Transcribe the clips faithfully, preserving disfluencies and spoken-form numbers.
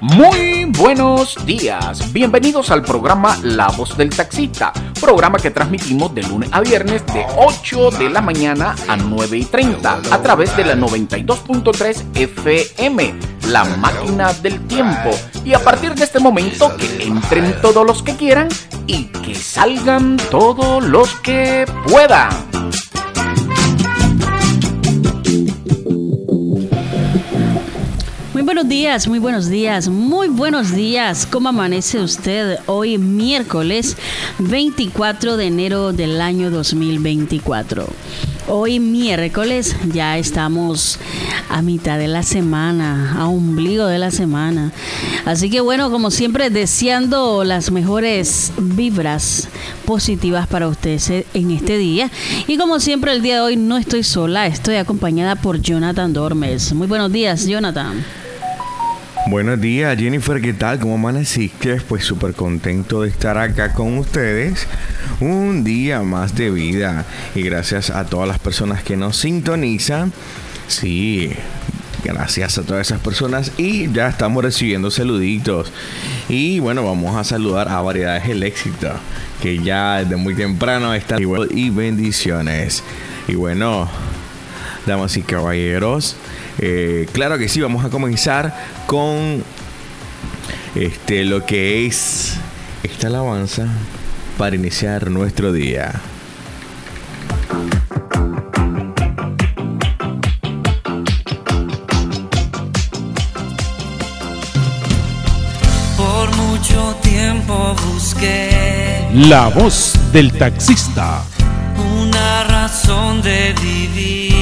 Muy buenos días, bienvenidos al programa La Voz del Taxista, programa que transmitimos de lunes a viernes de ocho de la mañana a nueve y treinta a través de la noventa y dos punto tres F M, La Máquina del Tiempo. Y a partir de este momento que entren todos los que quieran y que salgan todos los que puedan. Muy buenos días, muy buenos días, muy buenos días. ¿Cómo amanece usted hoy miércoles veinticuatro de enero del año dos mil veinticuatro? Hoy miércoles ya estamos a mitad de la semana, a ombligo de la semana. Así que bueno, como siempre, deseando las mejores vibras positivas para ustedes en este día. Y como siempre, el día de hoy no estoy sola, estoy acompañada por Jonathan Dormes. Muy buenos días, Jonathan. Buenos días, Jennifer, ¿qué tal? ¿Cómo amaneciste? Pues súper contento de estar acá con ustedes. Un día más de vida. Y gracias a todas las personas que nos sintonizan. Sí, gracias a todas esas personas. Y ya estamos recibiendo saluditos. Y bueno, vamos a saludar a Variedades El Éxito, que ya desde muy temprano está. Y bendiciones. Y bueno, damas y caballeros, Eh, claro que sí, vamos a comenzar con este lo que es esta alabanza para iniciar nuestro día. Por mucho tiempo busqué La Voz del Taxista, una razón de vivir.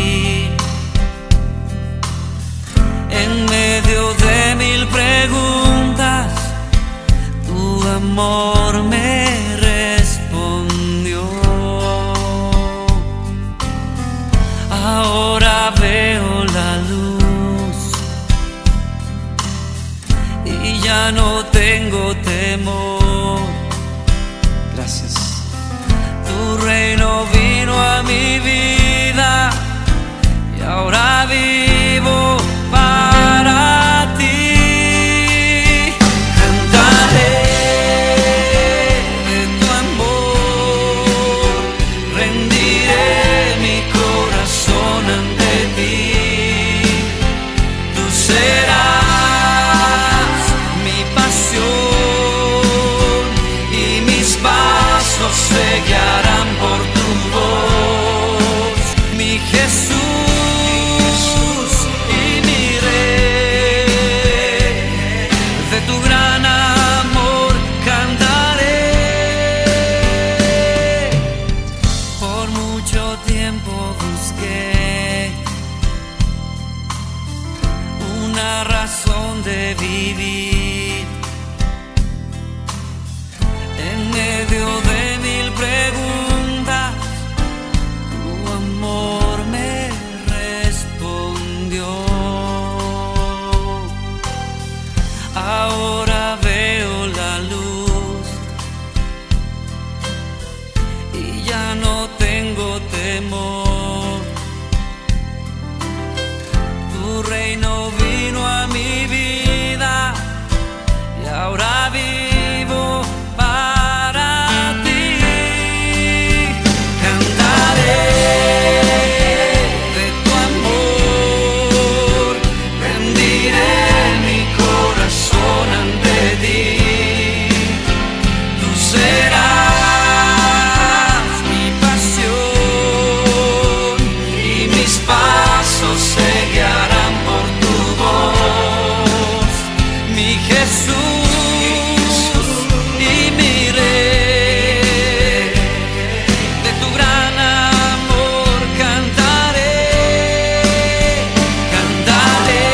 En medio de mil preguntas, tu amor me respondió. Ahora veo la luz y ya no tengo temor. Gracias. Tu reino vino a mi vida y ahora vivo para ti. Cantaré de tu amor, rendiré mi corazón ante ti. Tú serás mi pasión y mis pasos se guiarán por tu voz, mi Jesús. De vivir en medio de mil preguntas, tu amor me respondió. Ahora veo la luz y ya no tengo temor. Tu reino vino a mi vida y ahora vivo para ti. Cantaré de tu amor, rendiré mi corazón ante ti. Tú serás mi pasión y mis pasos se guiarán por tu voz, mi Jesús y mi Rey. De tu gran amor cantaré, cantaré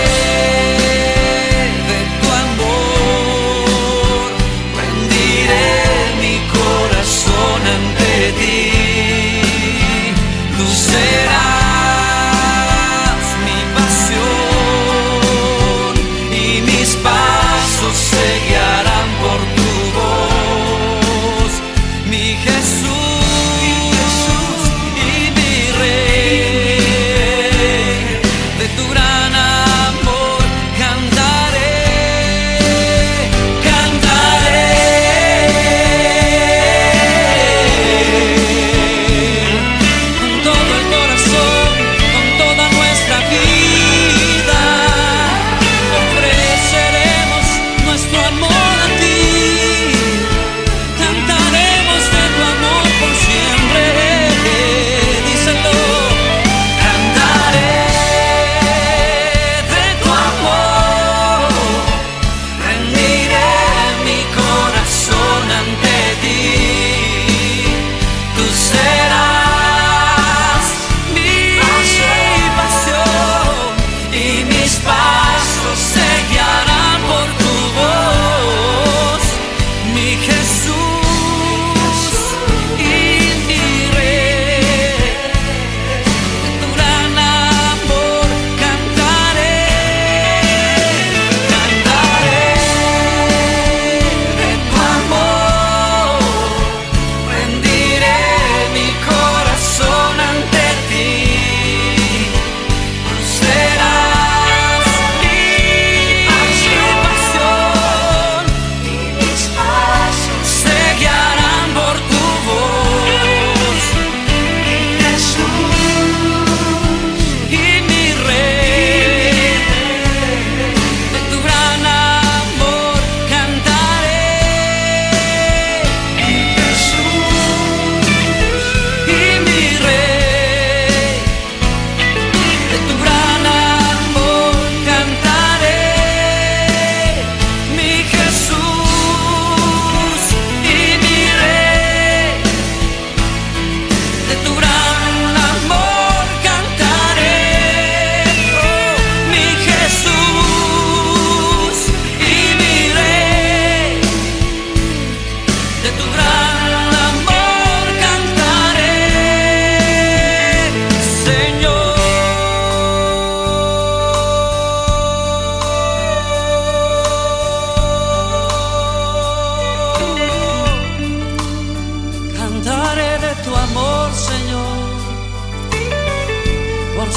de tu amor, rendiré mi corazón ante ti. Tú serás pasos se guiarán por tu voz, mi Jesús y mi Rey. De tu gran amor cantaré,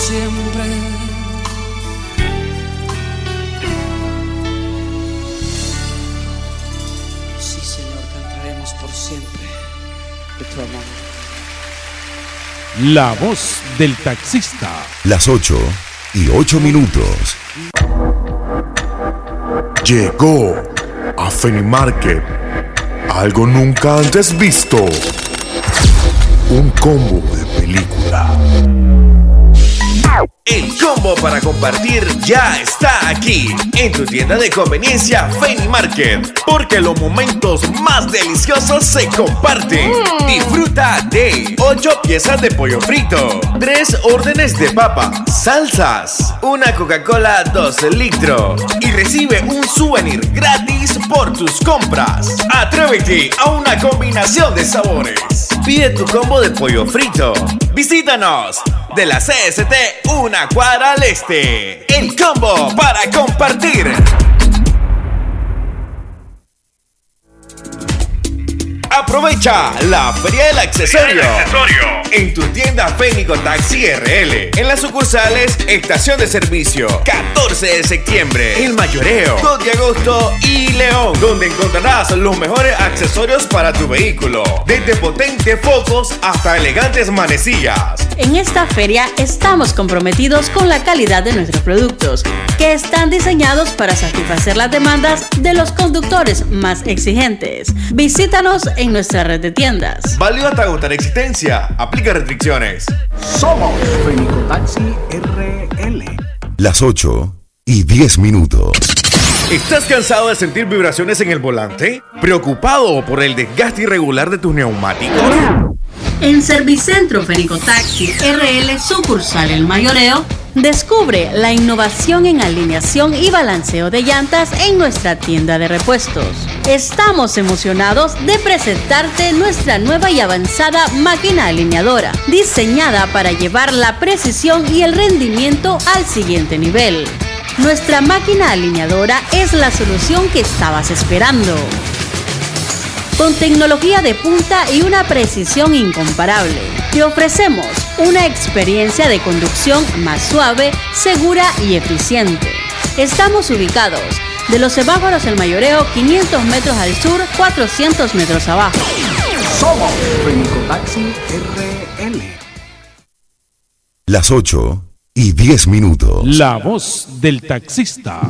siempre. Sí, Señor, cantaremos por siempre de tu amor. La voz del taxista. Las ocho y ocho minutos. Llegó a Fenimarket algo nunca antes visto. Un combo de película. El combo para compartir ya está aquí en tu tienda de conveniencia Fenimarket, porque los momentos más deliciosos se comparten. Mm. Disfruta de ocho piezas de pollo frito, tres órdenes de papa, salsas, una Coca-Cola dos litros y recibe un souvenir gratis por tus compras. Atrévete a una combinación de sabores. Pide tu combo de pollo frito. Visítanos de la C S T una cuadra al este. El combo para compartir. Aprovecha la Feria del Accesorio en tu tienda Fénico Taxi R L, en las sucursales Estación de Servicio, catorce de septiembre, El Mayoreo, dos de agosto y León, donde encontrarás los mejores accesorios para tu vehículo, desde potentes focos hasta elegantes manecillas. En esta feria estamos comprometidos con la calidad de nuestros productos, que están diseñados para satisfacer las demandas de los conductores más exigentes. Visítanos en nuestra red de tiendas. Válido hasta agotar existencia. Aplica restricciones. Somos Fénico Taxi R L. Las ocho y diez minutos. ¿Estás cansado de sentir vibraciones en el volante? ¿Preocupado por el desgaste irregular de tus neumáticos? En Servicentro Fénico Taxi R L sucursal El Mayoreo, descubre la innovación en alineación y balanceo de llantas en nuestra tienda de repuestos. Estamos emocionados de presentarte nuestra nueva y avanzada máquina alineadora, diseñada para llevar la precisión y el rendimiento al siguiente nivel. Nuestra máquina alineadora es la solución que estabas esperando. Con tecnología de punta y una precisión incomparable, te ofrecemos una experiencia de conducción más suave, segura y eficiente. Estamos ubicados de los semáforos El Mayoreo, quinientos metros al sur, cuatrocientos metros abajo. Somos Fénico Taxi R L. Las ocho y diez minutos. La voz del taxista.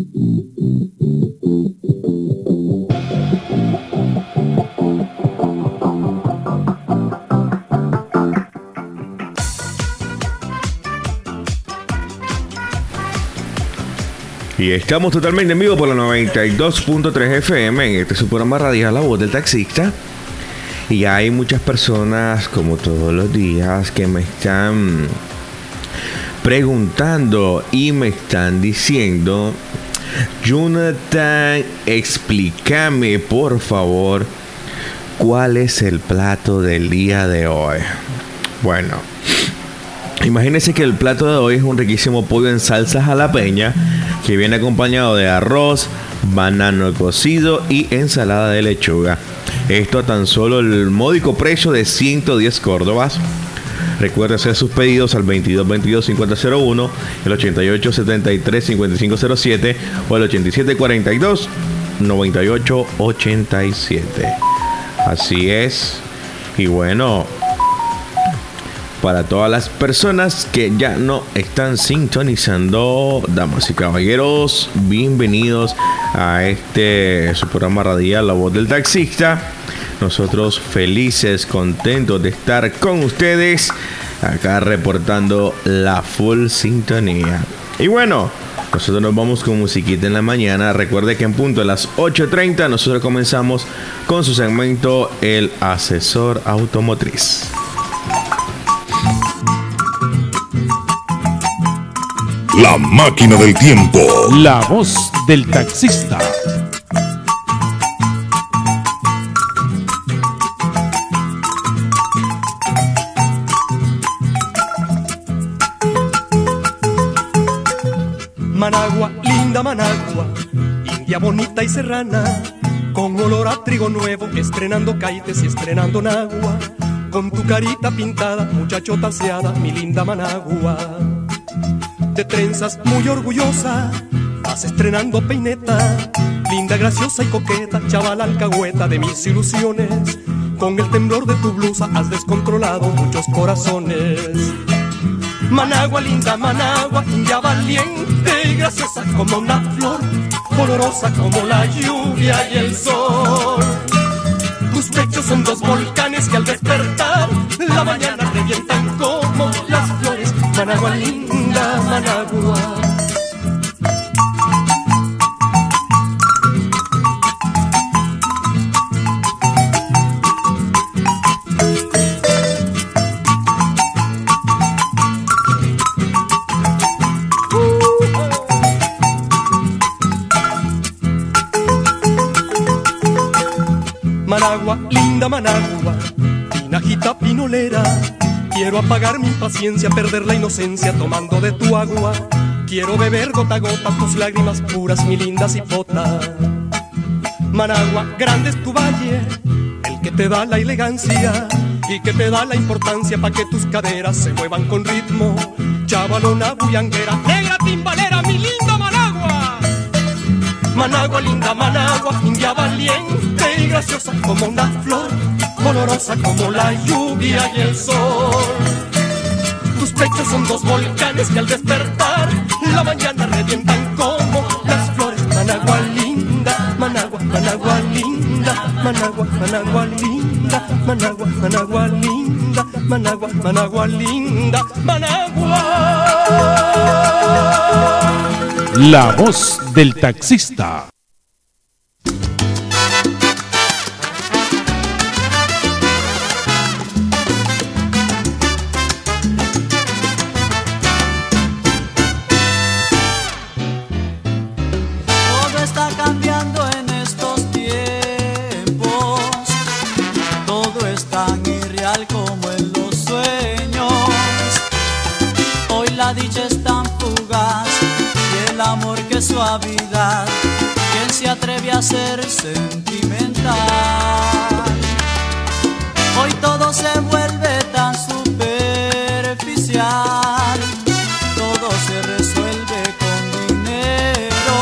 Y estamos totalmente en vivo por la noventa y dos punto tres F M en este su programa radial La Voz del Taxista. Y hay muchas personas, como todos los días, que me están preguntando y me están diciendo: Jonathan, explícame por favor cuál es el plato del día de hoy. Bueno, imagínense que el plato de hoy es un riquísimo pollo en salsa jalapeña que viene acompañado de arroz, banano cocido y ensalada de lechuga. Esto a tan solo el módico precio de ciento diez córdobas. Recuerda hacer sus pedidos al veintidós veintidós cincuenta cero uno, el ochenta y ocho setenta y tres cincuenta y cinco cero siete o el ochenta y siete cuarenta y dos noventa y ocho ochenta y siete. Así es. Y bueno, para todas las personas que ya no están sintonizando, damas y caballeros, bienvenidos a este su programa radial La Voz del Taxista. Nosotros felices, contentos de estar con ustedes, acá reportando la full sintonía. Y bueno, nosotros nos vamos con musiquita en la mañana. Recuerde que en punto a las ocho treinta nosotros comenzamos con su segmento El Asesor Automotriz. La máquina del tiempo. La voz del taxista. Managua, linda Managua, india bonita y serrana, con olor a trigo nuevo, estrenando caites y estrenando nagua, con tu carita pintada, muchachota aseada, mi linda Managua. de trenzas muy orgullosa, vas estrenando peineta, linda, graciosa y coqueta, chaval alcahueta de mis ilusiones. Con el temblor de tu blusa has descontrolado muchos corazones. Managua, linda Managua, india valiente y graciosa como una flor, olorosa como la lluvia y el sol. Tus pechos son dos volcanes que al despertar la mañana revientan como las flores. Managua, linda Managua. Managua, linda Managua, pinajita pinolera. Quiero apagar mi impaciencia, perder la inocencia tomando de tu agua. Quiero beber gota a gota tus lágrimas puras, mi linda cipota. Managua, grande es tu valle, el que te da la elegancia y que te da la importancia pa' que tus caderas se muevan con ritmo. Chavalona bullanguera, negra timbalera, mi linda Managua. Managua, linda Managua, india valiente y graciosa como una flor, olorosa como la lluvia y el sol. Tus pechos son dos volcanes que al despertar la mañana revientan como las flores. Managua linda, Managua, Managua linda, Managua, Managua linda, Managua, Managua linda, Managua, Managua linda, Managua. La voz del taxista. Todo está cambiando en estos tiempos, todo es tan irreal como en los sueños. Hoy la dicha es tan fugaz, el amor que suavidad, ¿quién se atreve a ser sentimental? Hoy todo se vuelve tan superficial, todo se resuelve con dinero.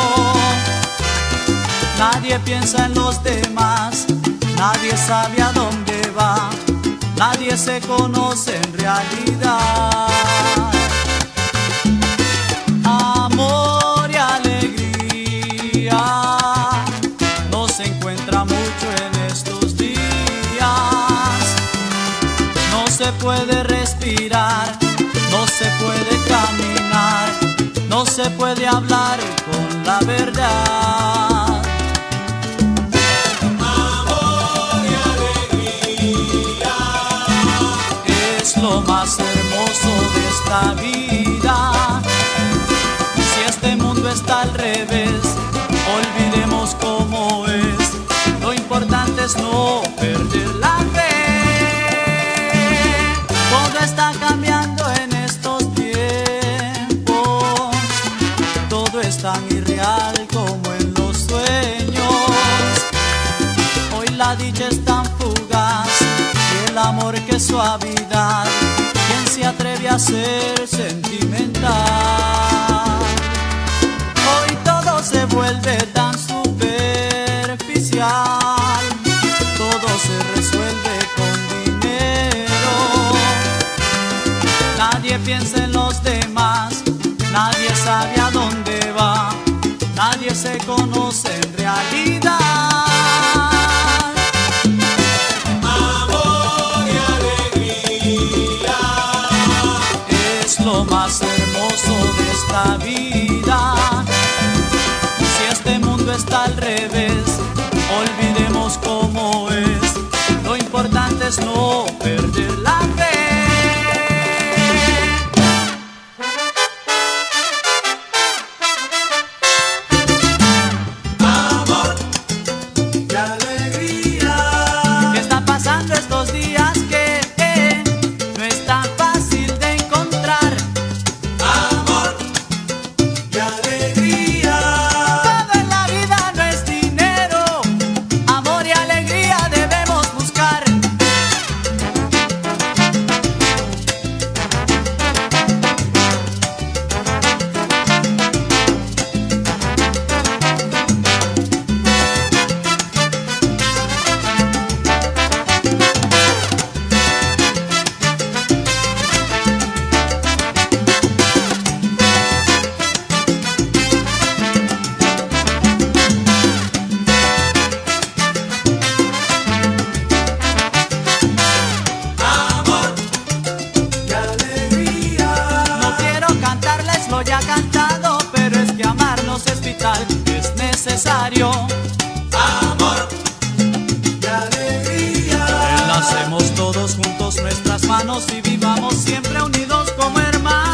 Nadie piensa en los demás, nadie sabe a dónde va, nadie se conoce en realidad. Amor y alegría no se encuentra mucho en estos días. No se puede respirar, no se puede caminar, no se puede hablar con la verdad. Amor y alegría es lo más hermoso de esta vida. Si este mundo está al revés, olvidemos cómo es. Lo importante es no perder la fe. Todo está cambiando en estos tiempos, todo es tan irreal como en los sueños. Hoy la dicha es tan fugaz y el amor que es suavidad, ¿quién se atreve a ser sentimental? Hoy todo se vuelve tan superficial, todo se resuelve con dinero. Nadie piensa en los demás, nadie sabe a dónde va, nadie se conoce en realidad. Amor y alegría es lo más hermoso de esta vida. Si este mundo está al revés, olvidemos cómo es. Lo importante es no perder la fe. Amor y alegría. ¿Qué está pasando estos días que eh, no es tan fácil de encontrar? Amor y alegría. Todo en la vida no es dinero, amor y alegría debemos buscar. aniversario. Amor y alegría. Enlacemos todos juntos nuestras manos y vivamos siempre unidos como hermanos.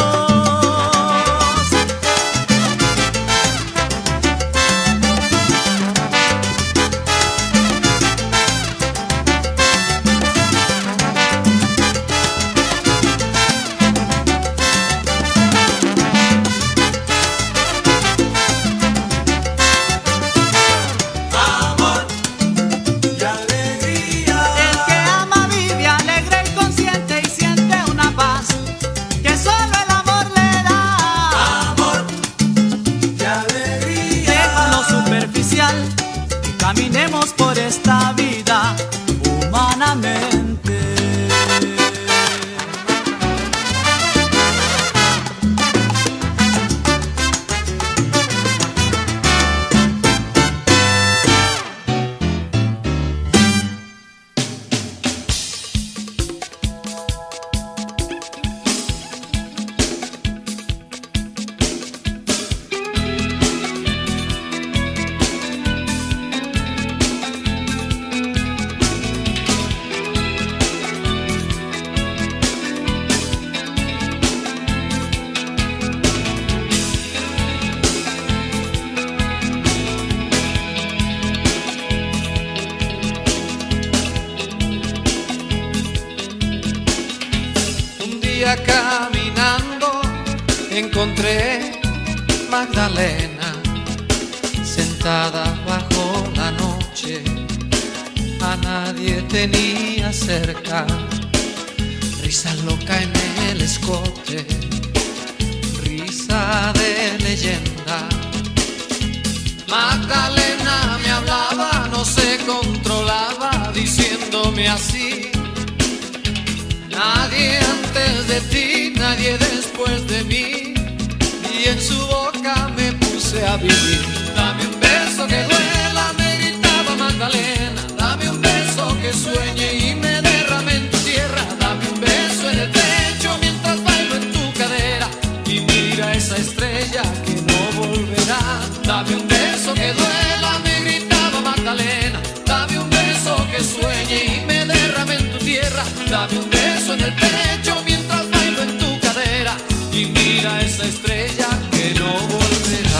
Caminemos por esta vida humanamente. Caminando encontré Magdalena sentada bajo la noche, a nadie tenía cerca, risa loca en el escote, risa de leyenda. Magdalena me hablaba, no se controlaba, diciéndome así: nadie antes de ti, nadie después de mí. Y en su boca me puse a vivir. Dame un beso que duela, me gritaba Magdalena. Dame un beso que sueñe y me derrame en tu tierra. Dame un beso en el pecho mientras bailo en tu cadera. Y mira esa estrella que no volverá. Dame un beso que duela, me gritaba Magdalena. Dame un beso que sueñe y me derrame en tu tierra. Dame un beso en el pecho mientras bailo en tu cadera. Y mira esa estrella que no volverá.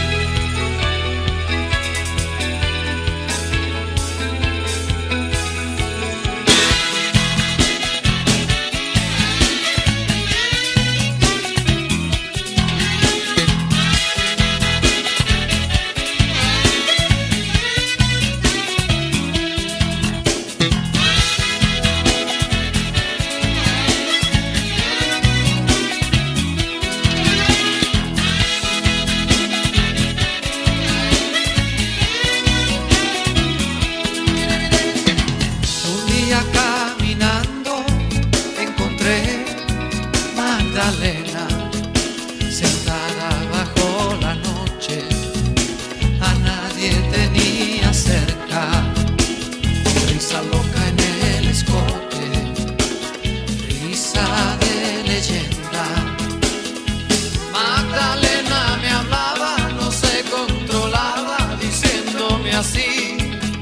Sentada bajo la noche, a nadie tenía cerca, risa loca en el escote, risa de leyenda. Magdalena me hablaba, no se controlaba, diciéndome así: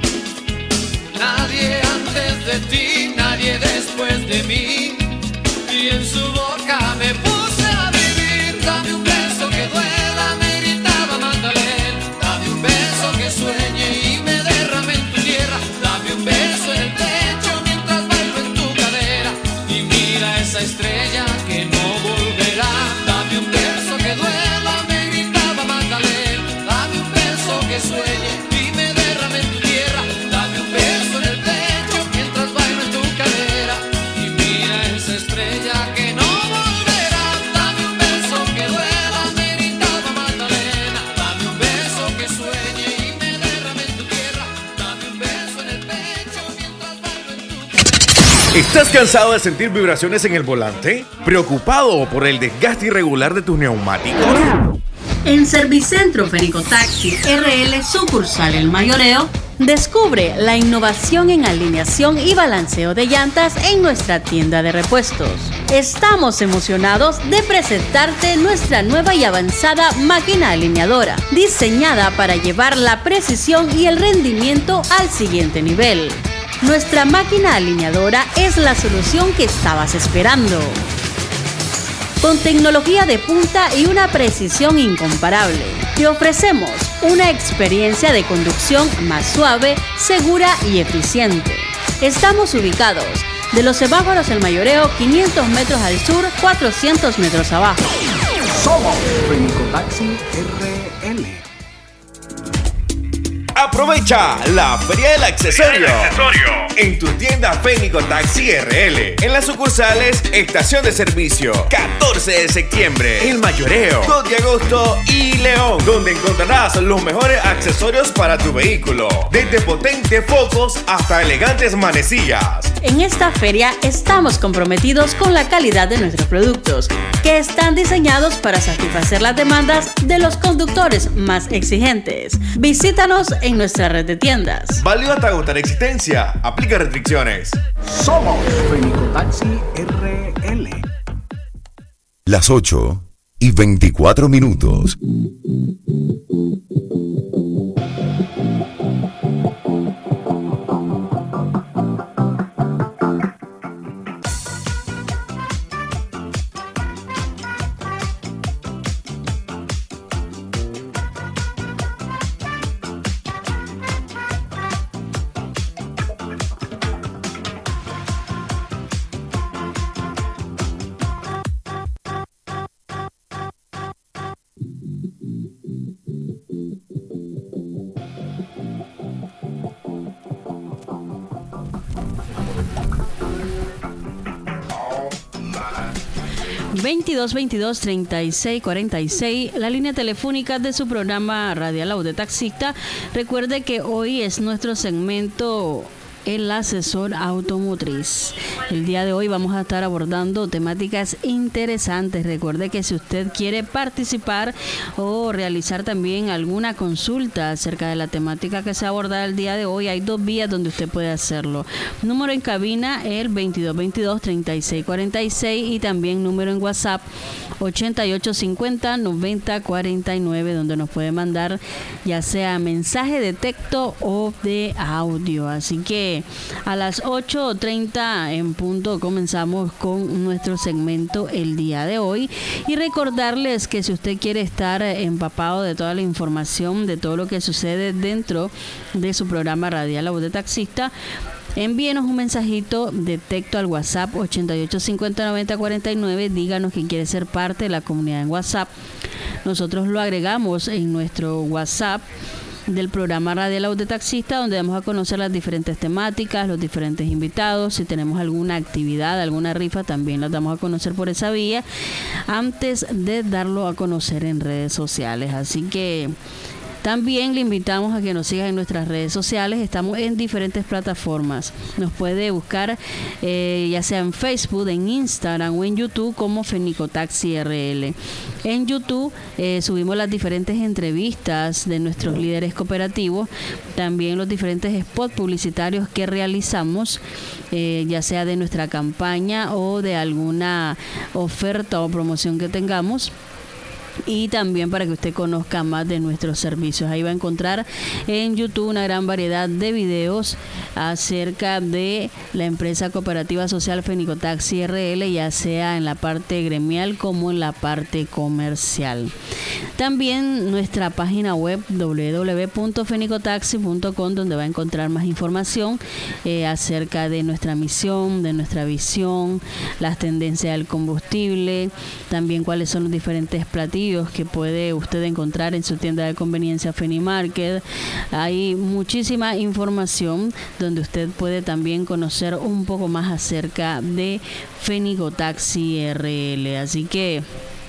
nadie antes de ti, nadie después de mí. Y en su boca me puse a vivir. Dame un beso que duela, me gritaba Magdalena. Dame un beso que sueñe y me derrame en tu tierra. Dame un beso en el pecho mientras bailo en tu cadera. Y mira esa estrella que no volverá. Dame un beso que duela, me gritaba Magdalena. Dame un beso que sueñe y me derrame en tu tierra. Dame un beso en el pecho mientras bailo en tu cadera. Y mira esa estrella que no volverá. Dame un beso que duela, me gritaba Magdalena. Dame un beso que sueñe y me derrame en tu tierra. Dame un beso en el pecho mientras bailo en tu cadera. ¿Estás cansado de sentir vibraciones en el volante? ¿Preocupado por el desgaste irregular de tus neumáticos? En Servicentro Fenico Taxi R L sucursal El Mayoreo Descubre la innovación en alineación y balanceo de llantas en nuestra tienda de repuestos. Estamos emocionados de presentarte nuestra nueva y avanzada máquina alineadora, diseñada para llevar la precisión y el rendimiento al siguiente nivel. Nuestra máquina alineadora es la solución que estabas esperando. Con tecnología de punta y una precisión incomparable, te ofrecemos una experiencia de conducción más suave, segura y eficiente. Estamos ubicados de los semáforos El Mayoreo, quinientos metros al sur, cuatrocientos metros abajo. Somos Fenicotaxi R L. Aprovecha la Feria del Accesorio, en tu tienda Fenicotaxi R L, en las sucursales Estación de Servicio, catorce de septiembre, El Mayoreo, dos de agosto y León, donde encontrarás los mejores accesorios para tu vehículo, desde potentes focos hasta elegantes manecillas. En esta feria estamos comprometidos con la calidad de nuestros productos, que están diseñados para satisfacer las demandas de los conductores más exigentes. Visítanos en nuestra red de tiendas. Válido hasta agotar existencia. Aplica restricciones. Somos Fenicotaxi R L. Las ocho y veinticuatro minutos. veintidós veintidós treinta y seis cuarenta y seis, la línea telefónica de su programa Radial La Voz del Taxista. Recuerde que hoy es nuestro segmento El Asesor Automotriz. El día de hoy vamos a estar abordando temáticas interesantes. Recuerde que si usted quiere participar o realizar también alguna consulta acerca de la temática que se aborda el día de hoy, hay dos vías donde usted puede hacerlo. Número en cabina, el veintidós veintidós treinta y seis cuarenta y seis, y también número en WhatsApp ochenta y ocho cincuenta noventa cuarenta y nueve, donde nos puede mandar ya sea mensaje de texto o de audio. Así que a las ocho treinta en punto comenzamos con nuestro segmento el día de hoy, y recordarles que si usted quiere estar empapado de toda la información de todo lo que sucede dentro de su programa radial La Voz del Taxista, envíenos un mensajito de texto al WhatsApp ochenta y ocho cincuenta noventa cuarenta y nueve. Díganos que quiere ser parte de la comunidad en WhatsApp. Nosotros lo agregamos en nuestro WhatsApp del programa Radial La Voz del Taxista, donde vamos a conocer las diferentes temáticas, los diferentes invitados. Si tenemos alguna actividad, alguna rifa, también las damos a conocer por esa vía, antes de darlo a conocer en redes sociales. Así que también le invitamos a que nos siga en nuestras redes sociales. Estamos en diferentes plataformas. Nos puede buscar eh, ya sea en Facebook, en Instagram o en YouTube como Fenicotaxi R L. En YouTube eh, subimos las diferentes entrevistas de nuestros líderes cooperativos, también los diferentes spots publicitarios que realizamos, eh, ya sea de nuestra campaña o de alguna oferta o promoción que tengamos. Y también para que usted conozca más de nuestros servicios. Ahí va a encontrar en YouTube una gran variedad de videos acerca de la empresa cooperativa social Fenicotaxi R L, ya sea en la parte gremial como en la parte comercial. También nuestra página web doble u doble u doble u punto fenicotaxi punto com, donde va a encontrar más información eh, acerca de nuestra misión, de nuestra visión, las tendencias del combustible, también cuáles son los diferentes platillos que puede usted encontrar en su tienda de conveniencia Fenimarket. Hay muchísima información donde usted puede también conocer un poco más acerca de Fenicotaxi R L. Así que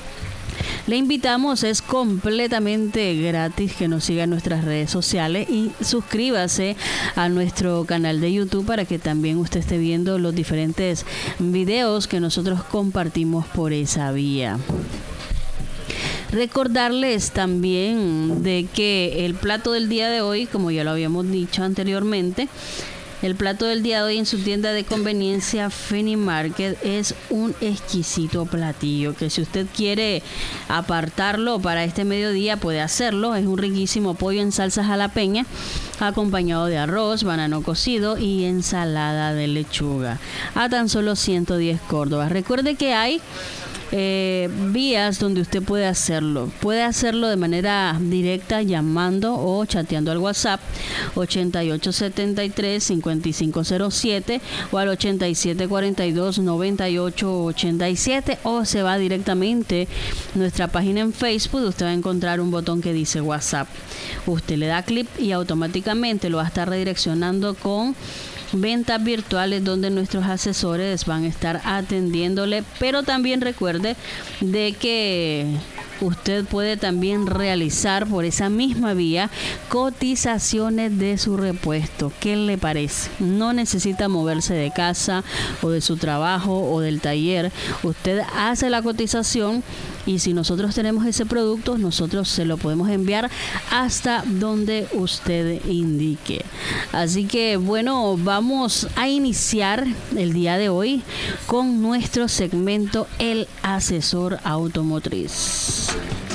le invitamos, es completamente gratis que nos siga en nuestras redes sociales y suscríbase a nuestro canal de YouTube para que también usted esté viendo los diferentes videos que nosotros compartimos por esa vía. Recordarles también de que el plato del día de hoy, como ya lo habíamos dicho anteriormente, el plato del día de hoy en su tienda de conveniencia Fenimarket es un exquisito platillo que si usted quiere apartarlo para este mediodía puede hacerlo. Es un riquísimo pollo en salsa jalapeña acompañado de arroz, banano cocido y ensalada de lechuga a tan solo ciento diez córdobas. Recuerde que hay Eh, vías donde usted puede hacerlo. Puede hacerlo de manera directa llamando o chateando al WhatsApp ochenta y ocho setenta y tres cincuenta y cinco cero siete o al ochenta y siete cuarenta y dos noventa y ocho ochenta y siete, o se va directamente a nuestra página en Facebook. Usted va a encontrar un botón que dice WhatsApp. Usted le da clic y automáticamente lo va a estar redireccionando con ventas virtuales donde nuestros asesores van a estar atendiéndole, pero también recuerde de que usted puede también realizar por esa misma vía cotizaciones de su repuesto. ¿Qué le parece? No necesita moverse de casa o de su trabajo o del taller. Usted hace la cotización y si nosotros tenemos ese producto, nosotros se lo podemos enviar hasta donde usted indique. Así que bueno, vamos a iniciar el día de hoy con nuestro segmento El Asesor Automotriz.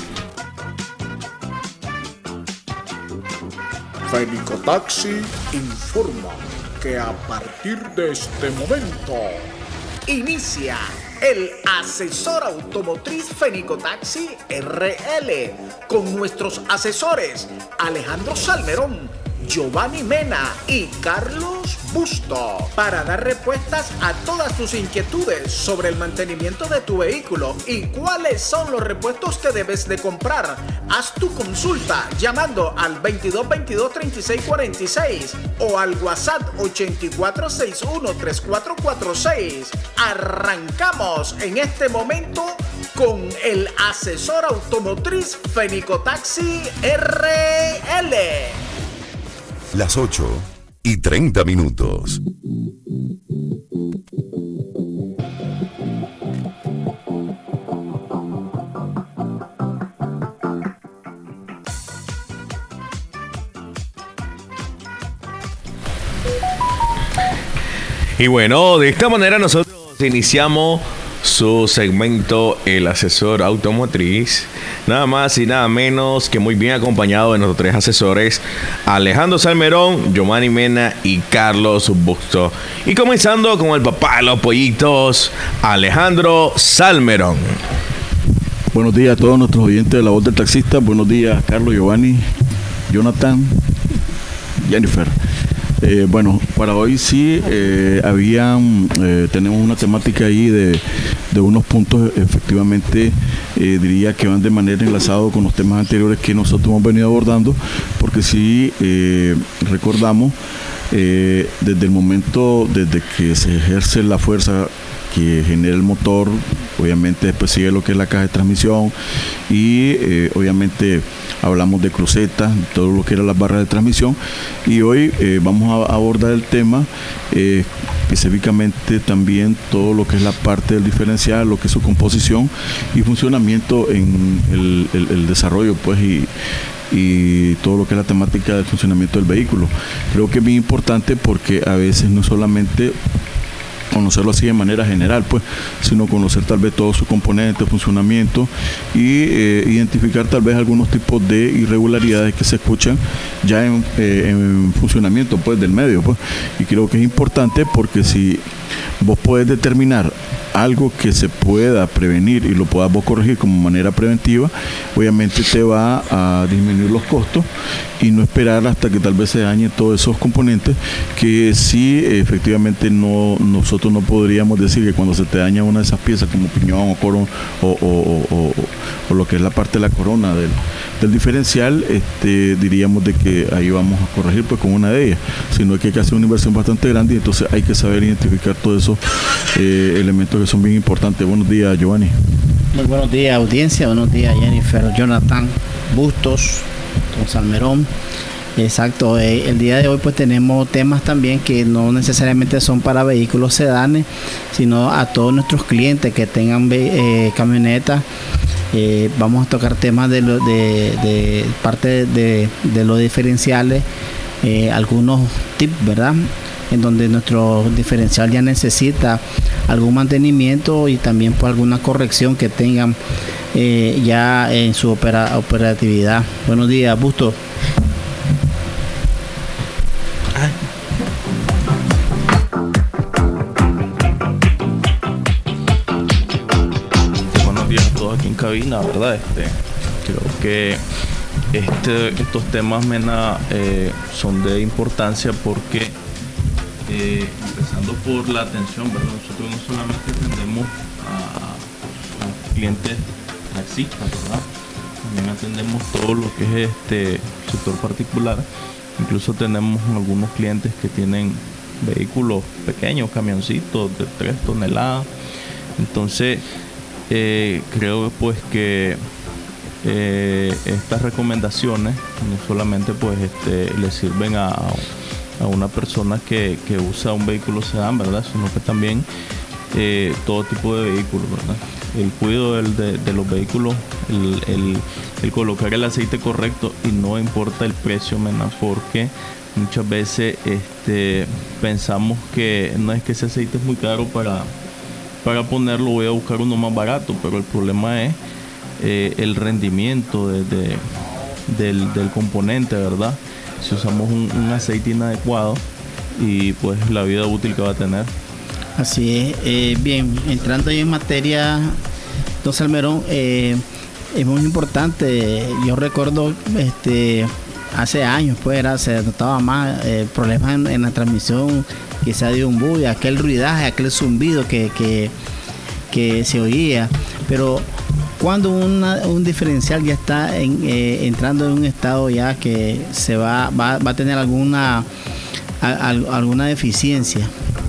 Fenicotaxi informa que a partir de este momento inicia el Asesor Automotriz Fenicotaxi R L con nuestros asesores Alejandro Salmerón, Giovanni Mena y Carlos Busto para dar respuestas a todas tus inquietudes sobre el mantenimiento de tu vehículo y cuáles son los repuestos que debes de comprar. Haz tu consulta llamando al veintidós veintidós treinta y seis cuarenta y seis o al WhatsApp ochenta y cuatro sesenta y uno treinta y cuatro cuarenta y seis. Arrancamos en este momento con el Asesor Automotriz Fenicotaxi R L. Las ocho y treinta minutos. Y bueno, de esta manera nosotros iniciamos su segmento El Asesor Automotriz, nada más y nada menos que muy bien acompañado de nuestros tres asesores Alejandro Salmerón, Giovanni Mena y Carlos Busto. Y comenzando con el papá de los pollitos, Alejandro Salmerón. Buenos días a todos nuestros oyentes de La Voz del Taxista. Buenos días Carlos, Giovanni, Jonathan, Jennifer. Eh, bueno, para hoy sí eh, habían, eh, tenemos una temática ahí de, de unos puntos efectivamente eh, diría que van de manera enlazado con los temas anteriores que nosotros hemos venido abordando, porque sí eh, recordamos eh, desde el momento, desde que se ejerce la fuerza que genera el motor, obviamente después sigue lo que es la caja de transmisión y eh, obviamente hablamos de crucetas, todo lo que era las barras de transmisión, y hoy eh, vamos a abordar el tema eh, específicamente también todo lo que es la parte del diferencial, lo que es su composición y funcionamiento en el, el, el desarrollo pues y y todo lo que es la temática del funcionamiento del vehículo. Creo que es muy importante porque a veces no solamente conocerlo así de manera general, pues, sino conocer tal vez todos sus componentes, funcionamiento y eh, identificar tal vez algunos tipos de irregularidades que se escuchan ya en, eh, en funcionamiento pues del medio, pues. Y creo que es importante porque si vos podés determinar algo que se pueda prevenir y lo puedas vos corregir como manera preventiva, obviamente te va a disminuir los costos y no esperar hasta que tal vez se dañen todos esos componentes que sí efectivamente no nosotros no podríamos decir que cuando se te daña una de esas piezas como piñón o corona o, o, o, o, o lo que es la parte de la corona del, del diferencial, este, diríamos de que ahí vamos a corregir pues con una de ellas, sino que hay que hacer una inversión bastante grande y entonces hay que saber identificar todos esos eh, elementos que son bien importantes. Buenos días, Giovanni. Muy buenos días, audiencia. Buenos días, Jennifer, Jonathan, Bustos, Don Salmerón. Exacto, eh, el día de hoy pues tenemos temas también que no necesariamente son para vehículos sedanes, sino a todos nuestros clientes que tengan eh, camionetas Eh, vamos a tocar temas de, lo, de, de parte de, de los diferenciales, eh, algunos tips, ¿verdad? En donde nuestro diferencial ya necesita algún mantenimiento y también por alguna corrección que tengan eh, ya en su opera, operatividad. Buenos días, Busto. Aquí en cabina, ¿verdad? Este, creo que este, estos temas, Mena, eh, son de importancia porque, eh, empezando por la atención, ¿verdad? Nosotros no solamente atendemos a, a clientes taxistas, ¿verdad? También atendemos todo lo que es este sector particular. Incluso tenemos algunos clientes que tienen vehículos pequeños, camioncitos de tres toneladas. Entonces, Eh, creo pues que eh, estas recomendaciones no solamente pues este, le sirven a, a una persona que, que usa un vehículo sedán, ¿verdad? Sino que también eh, todo tipo de vehículos, ¿verdad? El cuidado del, de, de los vehículos, el, el, el colocar el aceite correcto, y no importa el precio, mena, porque muchas veces este, pensamos que no es que ese aceite es muy caro para para ponerlo, voy a buscar uno más barato, pero el problema es eh, el rendimiento de, de, del, del componente, ¿verdad? Si usamos un, un aceite inadecuado y pues la vida útil que va a tener. Así es. Eh, bien, entrando ahí en materia, don Salmerón, eh, es muy importante. Yo recuerdo este hace años, pues era, se notaba más eh, problemas en, en la transmisión, quizá de un bus, aquel ruidaje, aquel zumbido que, que, que se oía. Pero cuando una, un diferencial ya está en, eh, entrando en un estado ya que se va, va, va a tener alguna, a, a, alguna deficiencia.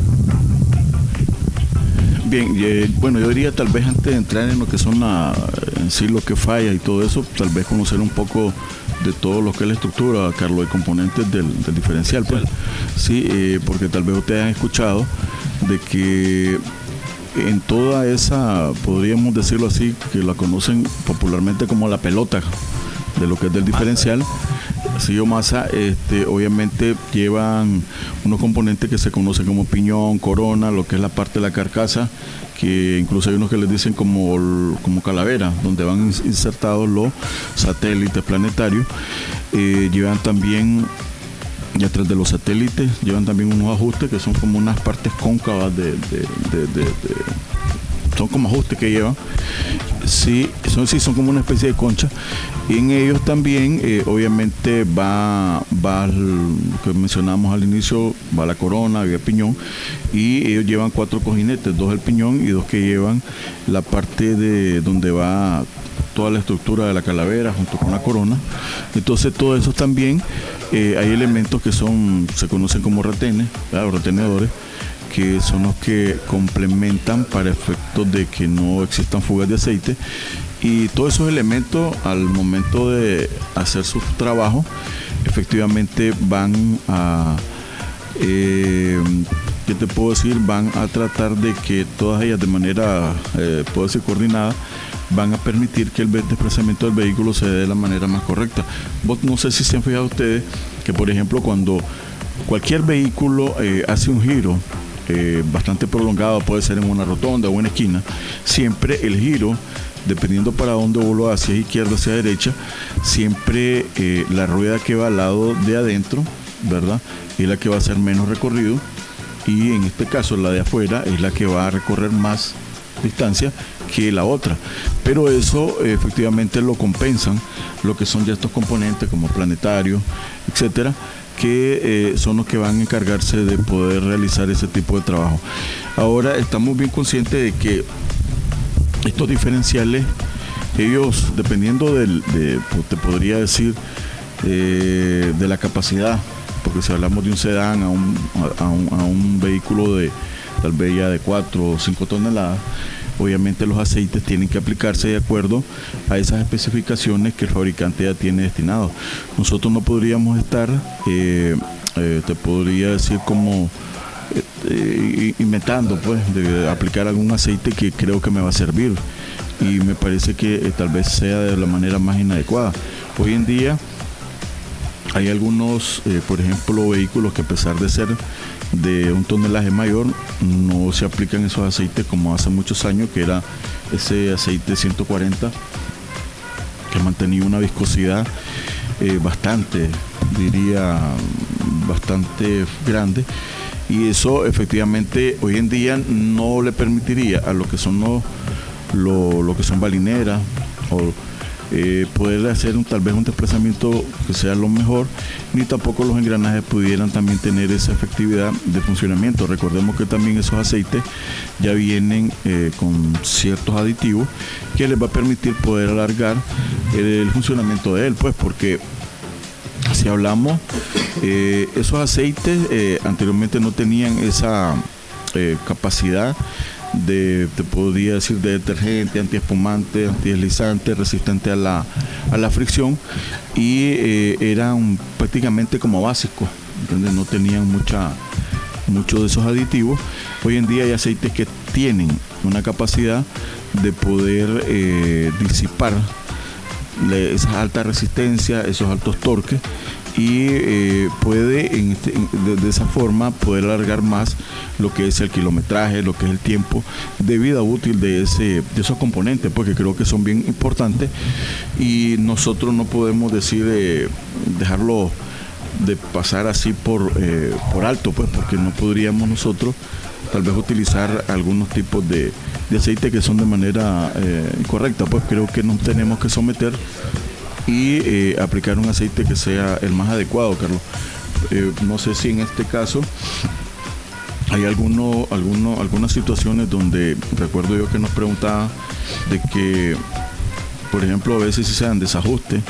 Bien, eh, bueno, yo diría tal vez antes de entrar en lo que son la, en sí lo que falla y todo eso, tal vez conocer un poco de todo lo que es la estructura, Carlos, de componentes del, del diferencial, pues. Sí, eh, porque tal vez ustedes han escuchado de que en toda esa, podríamos decirlo así, que la conocen popularmente como la pelota de lo que es del diferencial, sí o masa, este, obviamente llevan unos componentes que se conocen como piñón, corona, lo que es la parte de la carcasa, que incluso hay unos que les dicen como, como calavera, donde van insertados los satélites planetarios. Eh, llevan también, y atrás de los satélites, llevan también unos ajustes que son como unas partes cóncavas de, de, de, de, de son como ajustes que llevan. Sí, son, sí, son como una especie de concha. Y en ellos también, eh, obviamente, va, va lo que mencionamos al inicio, va la corona, va el piñón, y ellos llevan cuatro cojinetes, dos el piñón y dos que llevan la parte de donde va toda la estructura de la calavera junto con la corona. Entonces, todo eso también, eh, hay elementos que son, se conocen como retenes, ¿verdad? Los retenedores, que son los que complementan para efectos de que no existan fugas de aceite, y todos esos elementos al momento de hacer su trabajo efectivamente van a eh, ¿qué te puedo decir? Van a tratar de que todas ellas de manera eh, puedo decir coordinada van a permitir que el desplazamiento del vehículo se dé de la manera más correcta. Vos, no sé si se han fijado ustedes que, por ejemplo, cuando cualquier vehículo eh, hace un giro Eh, bastante prolongado, puede ser en una rotonda o en una esquina, siempre el giro, dependiendo para dónde vos lo haces, izquierda hacia derecha, siempre eh, la rueda que va al lado de adentro, ¿verdad?, es la que va a hacer menos recorrido, y en este caso la de afuera es la que va a recorrer más distancia que la otra, pero eso eh, efectivamente lo compensan lo que son ya estos componentes como planetario, etcétera, que eh, son los que van a encargarse de poder realizar ese tipo de trabajo. Ahora estamos bien conscientes de que estos diferenciales, ellos dependiendo del, de, te podría decir, eh, de la capacidad, porque si hablamos de un sedán a un, a un, a un vehículo de tal vez ya de cuatro o cinco toneladas, obviamente los aceites tienen que aplicarse de acuerdo a esas especificaciones que el fabricante ya tiene destinado. Nosotros no podríamos estar, eh, eh, te podría decir como eh, inventando, pues, de aplicar algún aceite que creo que me va a servir. y me parece que eh, tal vez sea de la manera más inadecuada. Hoy en día hay algunos, eh, por ejemplo, vehículos que a pesar de ser de un tonelaje mayor, no se aplican esos aceites como hace muchos años, que era ese aceite ciento cuarenta, que mantenía una viscosidad eh, bastante, diría, bastante grande. Y eso efectivamente hoy en día no le permitiría a lo que son los, lo, lo que son balineras o eh, poder hacer un, tal vez un desplazamiento que sea lo mejor, ni tampoco los engranajes pudieran también tener esa efectividad de funcionamiento. Recordemos que también esos aceites ya vienen eh, con ciertos aditivos que les va a permitir poder alargar el, el funcionamiento de él, pues porque si hablamos, eh, esos aceites eh, anteriormente no tenían esa eh, capacidad de, te podría decir, de detergente, antiespumante, antideslizante, resistente a la, a la fricción, y eh, eran prácticamente como básicos, ¿entiendes? No tenían mucha, muchos de esos aditivos. Hoy en día hay aceites que tienen una capacidad de poder eh, disipar esa alta resistencia, esos altos torques, y eh, puede en este, en, de, de esa forma poder alargar más lo que es el kilometraje, lo que es el tiempo de vida útil de ese de esos componentes, porque creo que son bien importantes y nosotros no podemos decir eh, dejarlo de pasar así por eh, por alto, pues porque no podríamos nosotros tal vez utilizar algunos tipos de, de aceite que son de manera eh, incorrecta. Pues creo que nos tenemos que someter y eh, aplicar un aceite que sea el más adecuado, Carlos. Eh, no sé si en este caso hay alguno, alguno, algunas situaciones donde recuerdo yo que nos preguntaba de que, por ejemplo, a veces si se dan desajustes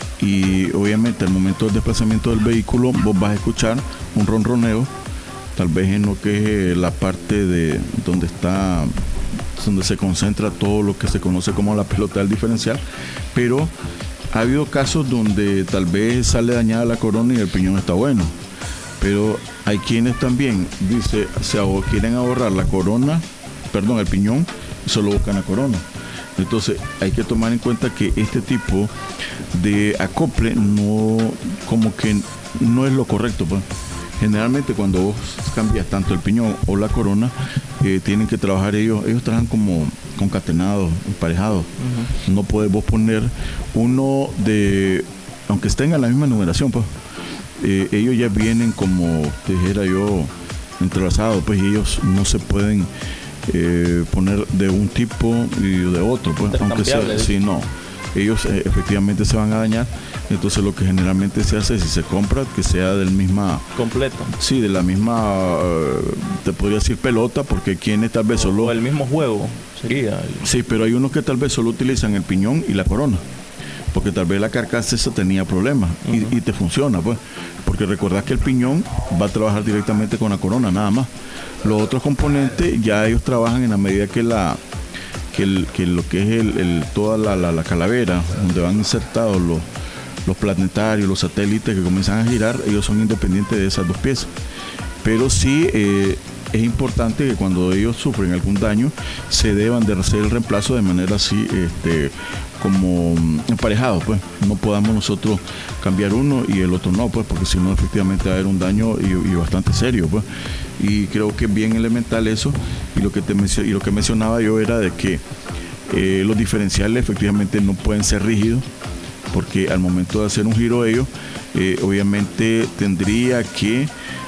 y obviamente al momento del desplazamiento del vehículo vos vas a escuchar un ronroneo, tal vez en lo que es la parte de donde está, donde se concentra todo lo que se conoce como la pelota del diferencial, pero ha habido casos donde tal vez sale dañada la corona y el piñón está bueno, pero hay quienes también dice, se ahor- quieren ahorrar la corona, perdón, el piñón, y solo buscan la corona. Entonces hay que tomar en cuenta que este tipo de acople no, como que no es lo correcto, pues. Generalmente cuando vos cambias tanto el piñón o la corona, eh, tienen que trabajar ellos, ellos trabajan como concatenados, emparejados. Uh-huh. No podés vos poner uno de, aunque estén a la misma numeración, pues, eh, ellos ya vienen como, te dijera yo, entrelazados, pues, y ellos no se pueden eh, poner de un tipo y de otro, pues, aunque sea, sí, no. Ellos eh, efectivamente se van a dañar. Entonces lo que generalmente se hace es, si se compra, que sea del misma completo, sí, de la misma uh, te podría decir pelota, porque quienes tal vez solo, o el mismo juego sería el... sí, pero hay unos que tal vez solo utilizan el piñón y la corona, porque tal vez la carcasa esa tenía problemas. Uh-huh. y, y te funciona, pues, porque recordad que el piñón va a trabajar directamente con la corona, nada más. Los otros componentes ya ellos trabajan en la medida que la que, el, que lo que es el, el toda la, la, la calavera donde van insertados los los planetarios, los satélites que comienzan a girar, ellos son independientes de esas dos piezas. Pero sí eh, es importante que cuando ellos sufren algún daño se deban de hacer el reemplazo de manera así, este, como emparejado, pues. No podamos nosotros cambiar uno y el otro no, pues, porque si no efectivamente va a haber un daño y, y bastante serio, pues. Y creo que es bien elemental eso, y lo que te mencio- y lo que mencionaba yo era de que eh, los diferenciales efectivamente no pueden ser rígidos, porque al momento de hacer un giro ellos, eh, obviamente tendría que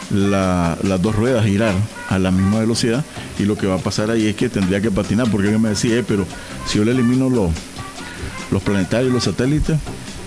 la, las dos ruedas girar a la misma velocidad, y lo que va a pasar ahí es que tendría que patinar, porque alguien me decía, eh, pero si yo le elimino los, los planetarios, los satélites,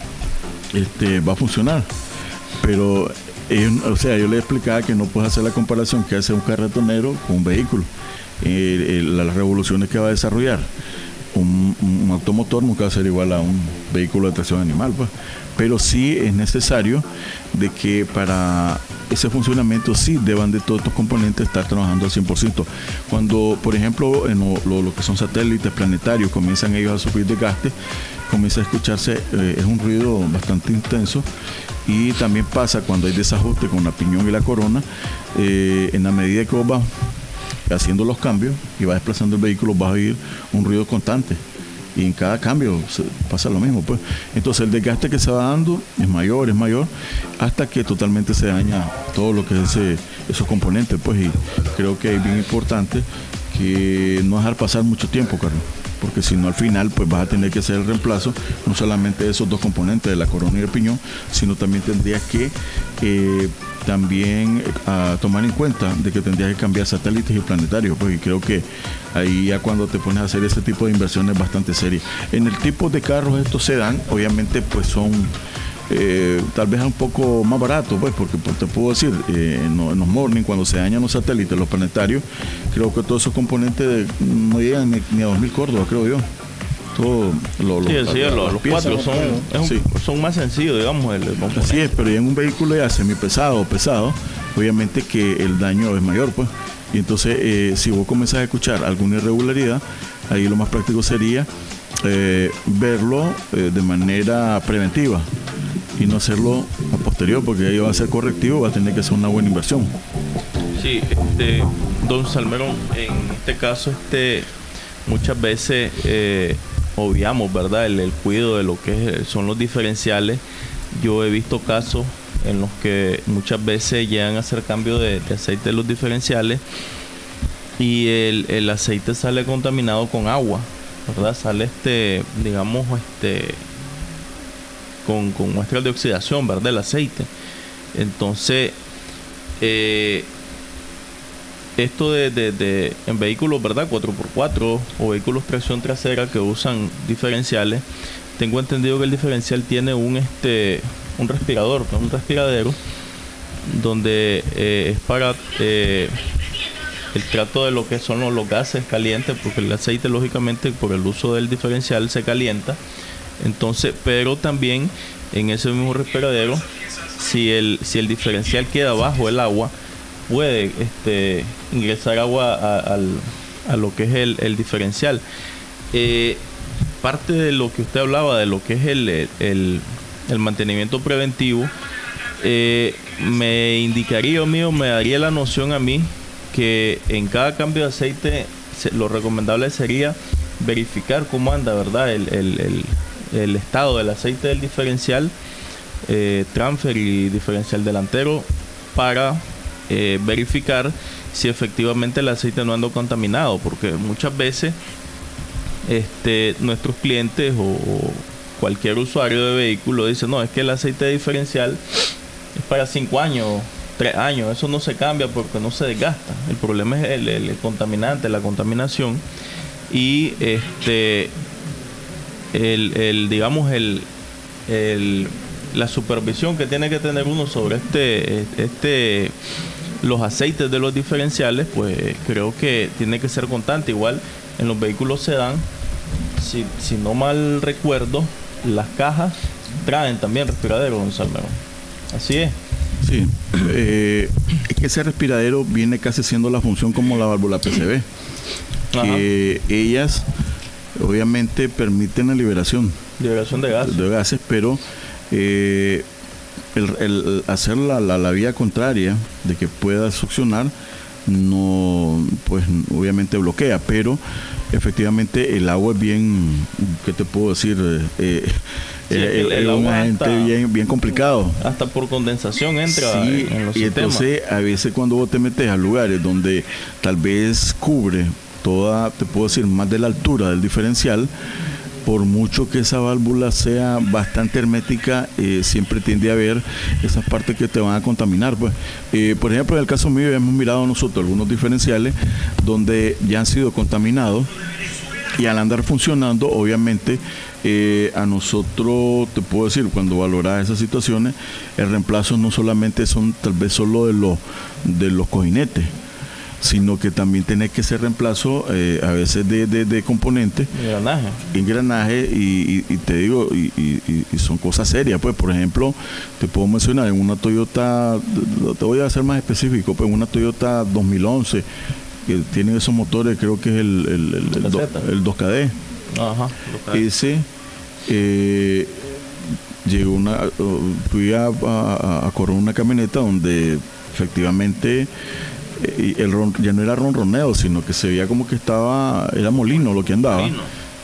este, va a funcionar. Pero ellos, o sea, yo le explicaba que no puedes hacer la comparación que hace un carretonero con un vehículo, eh, eh, las revoluciones que va a desarrollar Un, un automotor nunca va a ser igual a un vehículo de tracción animal, pues. Pero sí es necesario de que para ese funcionamiento sí deban de todos estos componentes estar trabajando al cien por ciento. Cuando, por ejemplo, en lo, lo, lo que son satélites planetarios comienzan ellos a sufrir desgaste, comienza a escucharse, eh, es un ruido bastante intenso. Y también pasa cuando hay desajuste con la piñón y la corona, eh, en la medida que vos vas haciendo los cambios y va desplazando el vehículo, vas a oír un ruido constante. y en cada cambio se, pasa lo mismo, pues. Entonces el desgaste que se va dando es mayor, es mayor, hasta que totalmente se daña todo lo que es ese, esos componentes, pues, y creo que es bien importante que no dejar pasar mucho tiempo, Carlos, porque si no al final pues vas a tener que hacer el reemplazo no solamente de esos dos componentes, de la corona y el piñón, sino también tendrías que eh, también a tomar en cuenta de que tendrías que cambiar satélites y planetarios, pues, y creo que ahí ya cuando te pones a hacer ese tipo de inversiones bastante serias. En el tipo de carros estos sedán, obviamente pues son Eh, tal vez un poco más barato, pues, porque pues, te puedo decir, eh, en, en los morning, cuando se dañan los satélites, los planetarios, creo que todos esos componentes de, no llegan ni, ni a dos mil córdobas, creo yo. Todo lo, lo, sí, sí, la, los, los cuatro son, es un, sí. son más sencillos, digamos. El, el Así es, pero ya en un vehículo ya semipesado o pesado, obviamente que el daño es mayor, pues. Y entonces, eh, si vos comenzás a escuchar alguna irregularidad, ahí lo más práctico sería eh, verlo eh, de manera preventiva y no hacerlo a posterior, porque ahí va a ser correctivo, va a tener que ser una buena inversión. Sí, este, don Salmerón, en este caso, este, muchas veces eh, obviamos, ¿verdad?, el, el cuidado de lo que es, son los diferenciales. Yo he visto casos en los que muchas veces llegan a hacer cambio de, de aceite de los diferenciales y el, el aceite sale contaminado con agua, ¿verdad? Sale, este, digamos, este... Con, con muestras de oxidación, ¿verdad?, el aceite. Entonces, eh, esto de, de, de en vehículos, ¿verdad?, cuatro por cuatro o vehículos tracción trasera que usan diferenciales, tengo entendido que el diferencial tiene un este un respirador, un respiradero, donde eh, es para eh, el trato de lo que son los, los gases calientes, porque el aceite, lógicamente, por el uso del diferencial se calienta. Entonces, pero también en ese mismo respiradero, si el si el diferencial queda bajo el agua, puede este ingresar agua a, al, a lo que es el, el diferencial. Eh, parte de lo que usted hablaba, de lo que es el, el, el mantenimiento preventivo, eh, me indicaría, mío, me daría la noción a mí que en cada cambio de aceite se, lo recomendable sería verificar cómo anda, ¿verdad?, el, el, el el estado del aceite del diferencial, eh, transfer y diferencial delantero, para eh, verificar si efectivamente el aceite no anda contaminado, porque muchas veces este, nuestros clientes o, o cualquier usuario de vehículo dice, no, es que el aceite diferencial es para cinco años, tres años, eso no se cambia porque no se desgasta. El problema es el, el, el contaminante, la contaminación, y este El, el digamos el, el la supervisión que tiene que tener uno sobre este este los aceites de los diferenciales, pues creo que tiene que ser constante. Igual en los vehículos sedán, si, si no mal recuerdo, las cajas traen también respiradero, don Salmerón. Así es. Sí, eh, es que ese respiradero viene casi siendo la función como la válvula P C V, que ellas obviamente permiten la liberación liberación de gases, de gases pero eh, el, el hacer la, la, la vía contraria de que pueda succionar no, pues obviamente bloquea, pero efectivamente el agua es bien, ¿qué te puedo decir? Eh, sí, eh, el, el es un agente hasta, bien, bien complicado. Hasta por condensación entra sí, en los y sistemas. Entonces a veces cuando vos te metes a lugares donde tal vez cubre toda, te puedo decir, más de la altura del diferencial, por mucho que esa válvula sea bastante hermética, eh, siempre tiende a haber esas partes que te van a contaminar, pues. Eh, por ejemplo, en el caso mío hemos mirado nosotros algunos diferenciales donde ya han sido contaminados, y al andar funcionando, obviamente, eh, a nosotros, te puedo decir, cuando valoras esas situaciones, el reemplazo no solamente son tal vez solo de los de los cojinetes, sino que también tiene que ser reemplazo eh, a veces de, de, de componentes, engranaje, engranaje y, y, y te digo, y, y, y son cosas serias, pues. Por ejemplo, te puedo mencionar en una Toyota, te voy a ser más específico, pues en una Toyota dos mil once que tiene esos motores, creo que es el, el, el, el, do, el dos K D. Ajá, ese eh, llegó una fui a, a, a correr una camioneta donde efectivamente y el ron, ya no era ronroneo, sino que se veía como que estaba, era molino lo que andaba. Molino.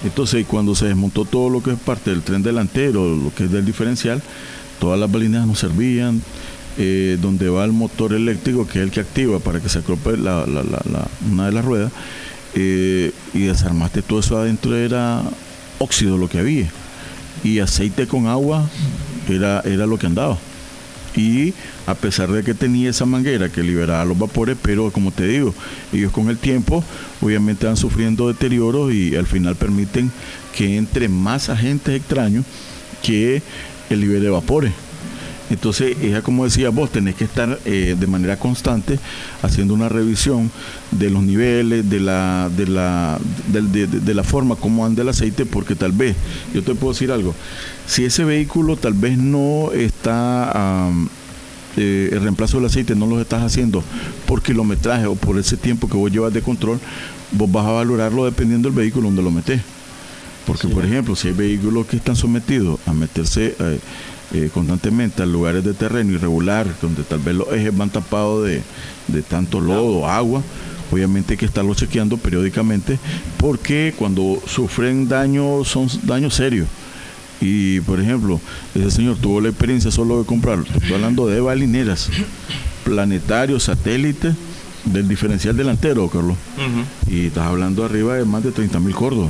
Entonces, cuando se desmontó todo lo que es parte del tren delantero, lo que es del diferencial, todas las balineras no servían. Eh, donde va el motor eléctrico, que es el que activa para que se acrope la, la, la, la, una de las ruedas, eh, y desarmaste todo eso adentro, era óxido lo que había, y aceite con agua era, era lo que andaba. Y a pesar de que tenía esa manguera que liberaba los vapores, pero como te digo, ellos con el tiempo obviamente van sufriendo deterioros y al final permiten que entre más agentes extraños que el libere vapores. Entonces, es como decía vos, tenés que estar eh, de manera constante haciendo una revisión de los niveles, de la de la de, de, de, de la forma como anda el aceite, porque tal vez, yo te puedo decir algo, si ese vehículo tal vez no está, um, eh, el reemplazo del aceite no lo estás haciendo por kilometraje o por ese tiempo que vos llevas de control, vos vas a valorarlo dependiendo del vehículo donde lo metés. Porque, sí, por ejemplo, si hay vehículos que están sometidos a meterse eh, eh, constantemente a lugares de terreno irregular, donde tal vez los ejes van tapados de, de tanto lodo, agua, obviamente hay que estarlo chequeando periódicamente, porque cuando sufren daños son daños serios. Y, por ejemplo, ese señor tuvo la experiencia solo de comprarlo. Estoy hablando de balineras, planetarios, satélites, del diferencial delantero, Carlos. Uh-huh. Y estás hablando arriba de más de treinta mil cordos.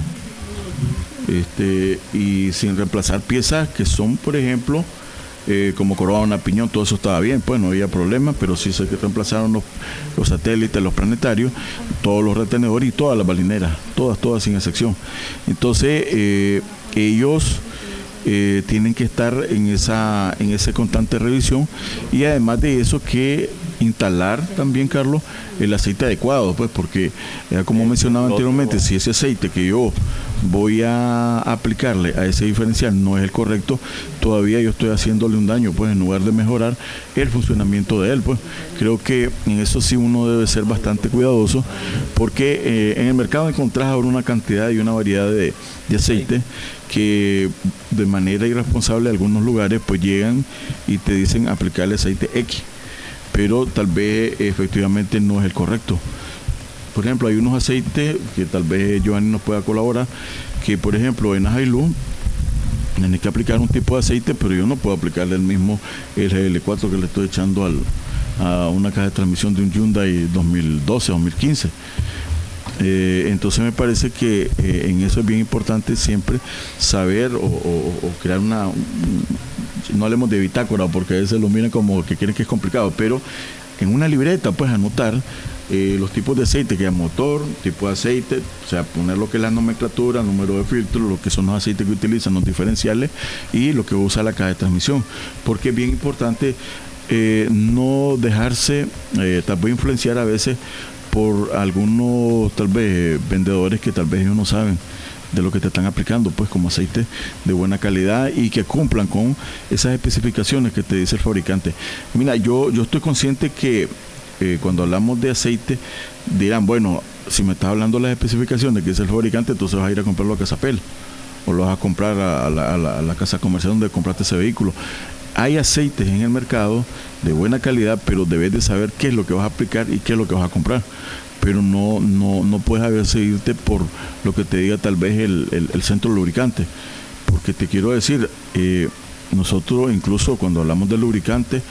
Este, y sin reemplazar piezas que son, por ejemplo, eh, como corona, piñón, todo eso estaba bien, pues no había problema, pero sí se reemplazaron los, los satélites, los planetarios, todos los retenedores y todas las balineras, todas, todas sin excepción. Entonces, eh, ellos eh, tienen que estar en esa, en esa constante revisión, y además de eso que instalar también, Carlos, el aceite adecuado, pues porque eh, como mencionaba anteriormente, si ese aceite que yo voy a aplicarle a ese diferencial no es el correcto, todavía yo estoy haciéndole un daño, pues en lugar de mejorar el funcionamiento de él. Pues creo que en eso sí uno debe ser bastante cuidadoso, porque eh, en el mercado encontrás ahora una cantidad y una variedad de, de aceite que de manera irresponsable en algunos lugares pues llegan y te dicen aplicarle aceite X, pero tal vez efectivamente no es el correcto. Por ejemplo, hay unos aceites que tal vez Giovanni nos pueda colaborar, que por ejemplo en Hilux tienes que aplicar un tipo de aceite, pero yo no puedo aplicarle el mismo R L cuatro que le estoy echando al, a una caja de transmisión de un Hyundai dos mil doce, dos mil quince. Eh, entonces me parece que eh, en eso es bien importante siempre saber o, o, o crear una, un, no hablemos de bitácora porque a veces lo miran como que quieren que es complicado, pero en una libreta puedes anotar eh, los tipos de aceite que hay, motor, tipo de aceite, o sea, poner lo que es la nomenclatura, número de filtro, lo que son los aceites que utilizan los diferenciales y lo que usa la caja de transmisión, porque es bien importante eh, no dejarse eh, tal vez influenciar a veces por algunos tal vez vendedores que tal vez ellos no saben de lo que te están aplicando, pues como aceite de buena calidad y que cumplan con esas especificaciones que te dice el fabricante. Mira, yo, yo estoy consciente que eh, cuando hablamos de aceite dirán, bueno, si me estás hablando de las especificaciones que dice el fabricante, entonces vas a ir a comprarlo a Casapel o lo vas a comprar a la, a la, a la casa comercial donde compraste ese vehículo. Hay aceites en el mercado de buena calidad, pero debes de saber qué es lo que vas a aplicar y qué es lo que vas a comprar. Pero no no no puedes a veces irte por lo que te diga tal vez el, el, el centro lubricante. Porque te quiero decir, eh, nosotros incluso cuando hablamos de lubricante,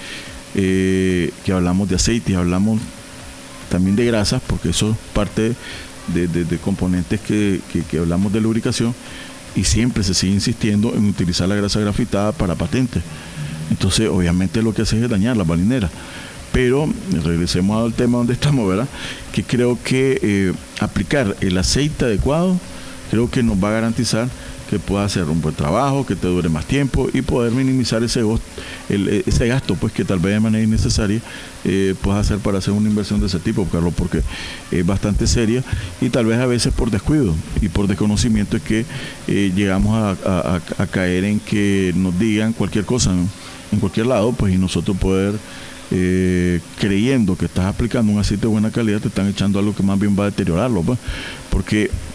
eh, que hablamos de aceite, hablamos también de grasas, porque eso es parte de, de, de componentes que, que, que hablamos de lubricación, y siempre se sigue insistiendo en utilizar la grasa grafitada para patentes. Entonces, obviamente lo que hace es dañar las balineras. Pero, regresemos al tema donde estamos, ¿verdad? Que creo que eh, aplicar el aceite adecuado, creo que nos va a garantizar que pueda hacer un buen trabajo, que te dure más tiempo y poder minimizar ese, el, ese gasto, pues que tal vez de manera innecesaria eh, puedas hacer para hacer una inversión de ese tipo, Carlos, porque es bastante seria y tal vez a veces por descuido y por desconocimiento es que eh, llegamos a, a, a caer en que nos digan cualquier cosa, ¿no? En cualquier lado, pues y nosotros poder eh, creyendo que estás aplicando un aceite de buena calidad, te están echando algo que más bien va a deteriorarlo, pues, porque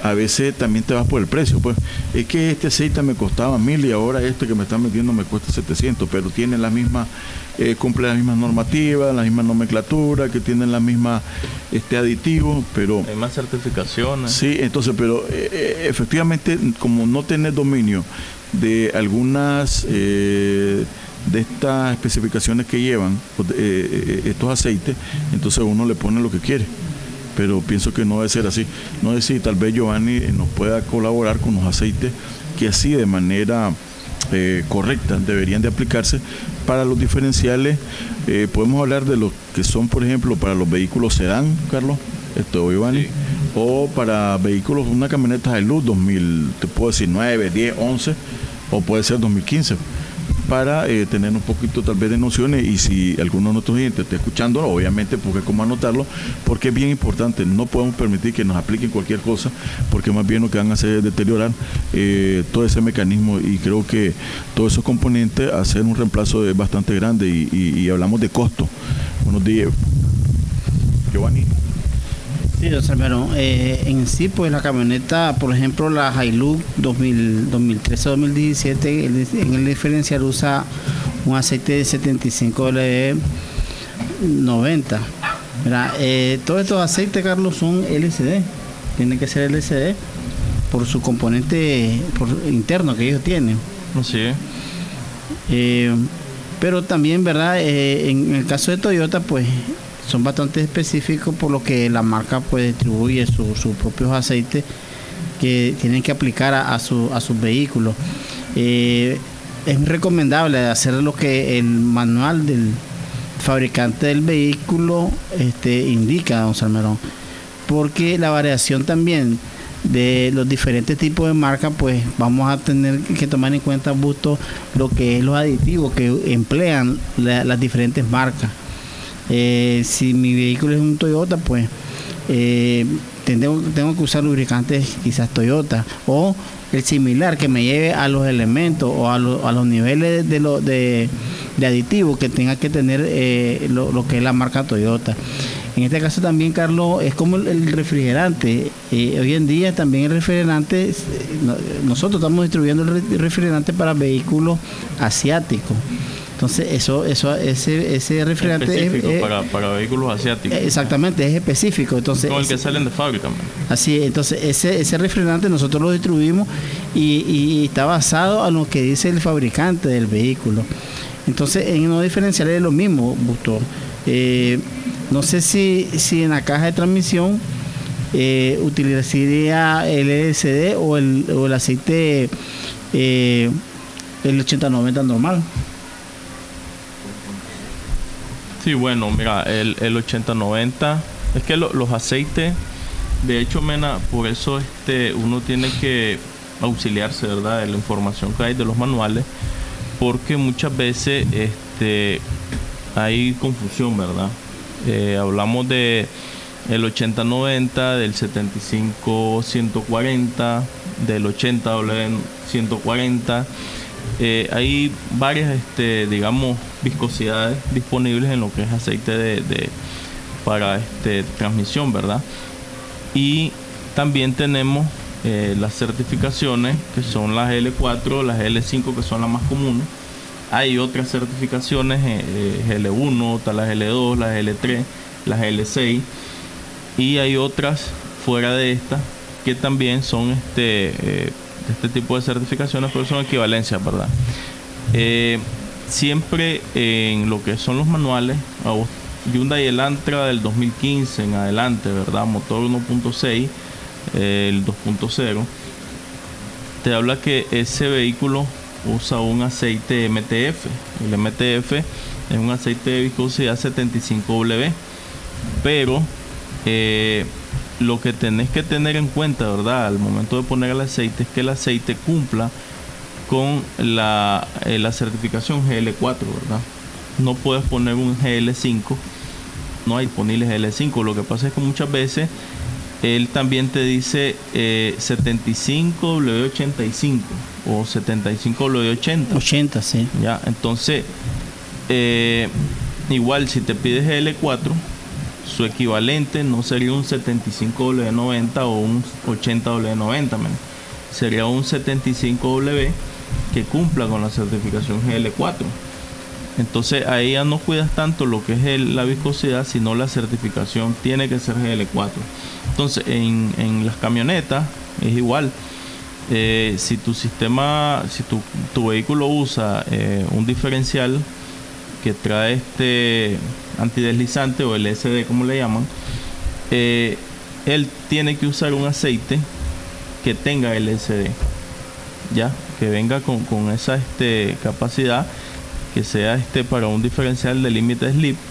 a veces también te vas por el precio. Pues es que este aceite me costaba mil y ahora este que me están metiendo me cuesta setecientos, pero tiene la misma, eh, cumple las mismas normativas, la misma nomenclatura, que tienen la misma este aditivo, pero hay más certificaciones. Sí, entonces, pero eh, efectivamente, como no tenés dominio de algunas eh, de estas especificaciones que llevan eh, estos aceites, entonces uno le pone lo que quiere. Pero pienso que no debe ser así. No sé si tal vez Giovanni nos pueda colaborar con los aceites que así de manera eh, correcta deberían de aplicarse para los diferenciales. Eh, podemos hablar de los que son, por ejemplo, para los vehículos sedán, Carlos, esto Giovanni, sí. O para vehículos, una camioneta Hilux dos mil, te puedo decir nueve, diez, once, o puede ser dos mil quince, para eh, tener un poquito tal vez de nociones, y si alguno de nuestros clientes está escuchando, obviamente porque cómo anotarlo, porque es bien importante. No podemos permitir que nos apliquen cualquier cosa, porque más bien lo que van a hacer es deteriorar eh, todo ese mecanismo, y creo que todos esos componentes, hacer un reemplazo es bastante grande, y, y, y hablamos de costo. Buenos días, Giovanni. Sí, don Salmerón, eh, en sí, pues la camioneta, por ejemplo, la Hilux dos mil trece dos mil diecisiete, el, en el diferencial usa un aceite de setenta y cinco L noventa. Eh, todos estos aceites, Carlos, son L C D, tienen que ser L C D por su componente por, interno que ellos tienen. Así es. Eh, pero también, ¿verdad? Eh, en el caso de Toyota, pues son bastante específicos, por lo que la marca pues distribuye sus su propios aceites que tienen que aplicar a, a, su, a sus vehículos. Eh, es recomendable hacer lo que el manual del fabricante del vehículo este, indica, don Salmerón, porque la variación también de los diferentes tipos de marcas, pues vamos a tener que tomar en cuenta justo lo que es los aditivos que emplean la, las diferentes marcas. Eh, si mi vehículo es un Toyota, pues eh, tengo, tengo que usar lubricantes quizás Toyota, o el similar que me lleve a los elementos o a, lo, a los niveles de, lo, de, de aditivos que tenga que tener eh, lo, lo que es la marca Toyota. En este caso también, Carlos, es como el, el refrigerante. Eh, hoy en día también el refrigerante, eh, nosotros estamos distribuyendo el refrigerante para vehículos asiáticos. Entonces, eso, eso, ese, ese refrigerante específico es, para, para vehículos asiáticos. Exactamente, es específico. Entonces, con el que ese, salen de fábrica. Man. Así es, entonces ese, ese refrigerante nosotros lo distribuimos y, y está basado en lo que dice el fabricante del vehículo. Entonces, en los diferenciales es lo mismo, Busto. Eh, no sé si, si en la caja de transmisión eh, utilizaría el L C D o el, o el aceite eh, el ochenta noventa normal. Sí, bueno, mira, el, el ochenta noventa, es que lo, los aceites, de hecho, Mena, por eso este uno tiene que auxiliarse, ¿verdad?, de la información que hay de los manuales, porque muchas veces este hay confusión, ¿verdad? Eh, hablamos de el ochenta noventa, del setenta y cinco ciento cuarenta, del ochenta ciento cuarenta. Eh, hay varias, este, digamos, viscosidades disponibles en lo que es aceite de, de para este transmisión, ¿verdad? Y también tenemos eh, las certificaciones, que son las L cuatro, las L cinco, que son las más comunes. Hay otras certificaciones, eh, L uno, las L dos, las L tres, las L seis, y hay otras fuera de estas que también son este eh, este tipo de certificaciones, pero son equivalencias, ¿verdad? Eh, siempre en lo que son los manuales, Hyundai Elantra del dos mil quince en adelante, ¿verdad? Motor uno punto seis, eh, el dos punto cero, te habla que ese vehículo usa un aceite M T F. El M T F es un aceite de viscosidad setenta y cinco W, pero eh, lo que tenés que tener en cuenta, ¿verdad?, al momento de poner el aceite, es que el aceite cumpla con la, eh, la certificación G L cuatro, ¿verdad? No puedes poner un G L cinco, no hay disponibles G L cinco. Lo que pasa es que muchas veces él también te dice eh, setenta y cinco W ochenta y cinco o setenta y cinco W ochenta. ochenta, sí. Ya, entonces, eh, igual si te pides G L cuatro, su equivalente no sería un setenta y cinco W noventa o un ochenta W noventa, man. Sería un setenta y cinco W que cumpla con la certificación G L cuatro. Entonces ahí ya no cuidas tanto lo que es el, la viscosidad, sino la certificación tiene que ser G L cuatro. Entonces en, en las camionetas es igual. Eh, si tu sistema, si tu, tu vehículo usa eh, un diferencial que trae este antideslizante o L S D como le llaman, eh, él tiene que usar un aceite que tenga L S D, ya, que venga con, con esa este, capacidad, que sea este para un diferencial de límite de slip,